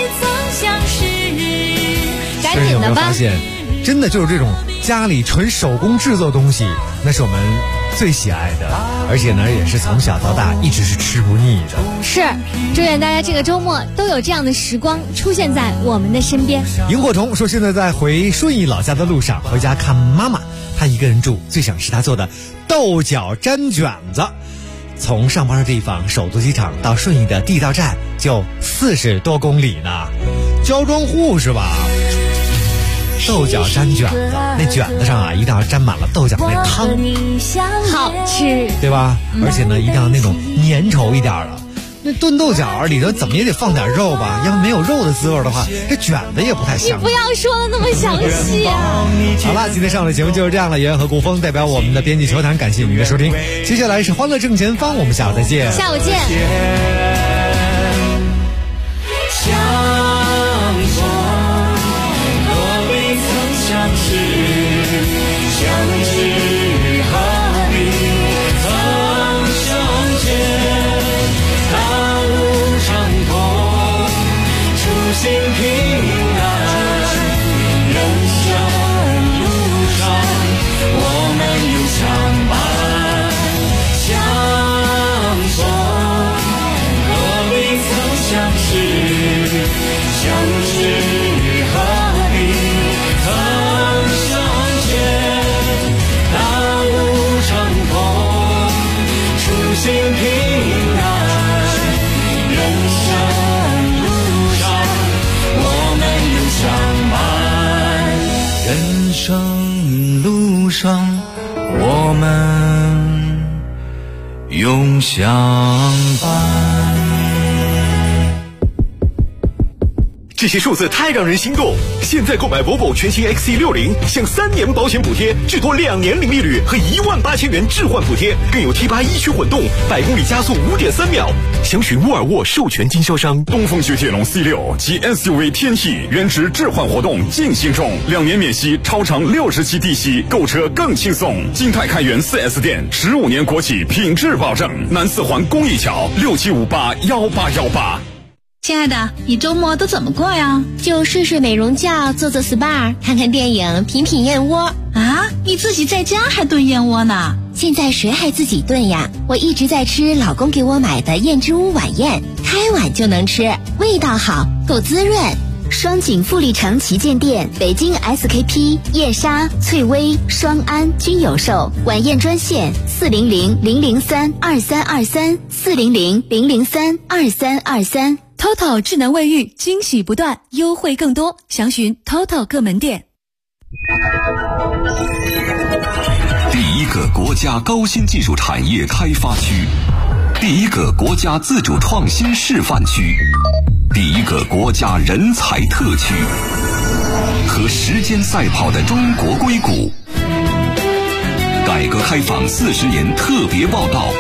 赶紧的吧。 发现真的就是这种家里纯手工制作东西，那是我们最喜爱的，而且呢也是从小到大一直是吃不腻的。 是，祝愿大家这个周末都有这样的时光出现在我们的身边。 萤火虫说现在在回顺义老家的路上，回家看妈妈，她一个人住，最想吃她做的豆角粘卷子。从上班的地方首都机场到顺义的地道站就40多公里呢，焦庄户是吧？豆角粘卷子，那卷子上啊一定要沾满了豆角那汤， 好吃， 对吧？而且呢一定要那种粘稠一点的。那炖豆角里头怎么也得放点肉吧，要没有肉的滋味的话，这卷子也不太香。 你不要说的那么详细啊！ 好了，今天上午的节目就是这样了。袁和顾峰代表我们的编辑球坛，感谢您的收听。接下来是欢乐正前方，我们下午再见。 下午见。 心平安，人生路上我们有相伴相逢，何必曾相识，相识何必曾相见，大路长空，初心平安，人生人生路上，我们永相伴。 这些数字太让人心动！现在购买 Volvo 全新 XC60，享3年保险补贴，至多2年零利率和18000元置换补贴，更有 T8 一驱混动，100公里加速5.3秒。详询沃尔沃授权经销商。 东风雪铁龙 C6 及 SUV 天骐原值置换活动进行中，2年免息，超长60期低息，购车更轻松。金泰开元 4S 店，15年国企品质保证。南四环公益桥67581818。 亲爱的，你周末都怎么过呀？ 就睡睡美容觉，做做 SPA， 看看电影，品品燕窝。 啊，你自己在家还炖燕窝呢？ 现在谁还自己炖呀？我一直在吃老公给我买的燕之屋晚宴，开碗就能吃，味道好，够滋润。双井富力城旗舰店、北京 SKP、叶莎、翠微、双安均有售。晚宴专线400-003-2323 400-003-2323。 TOTO 智能卫浴，惊喜不断，优惠更多，详询 TOTO 各门店。 第一个国家高新技术产业开发区，第一个国家自主创新示范区， 第一个国家人才特区，和时间赛跑的中国硅谷。改革开放40年特别报道。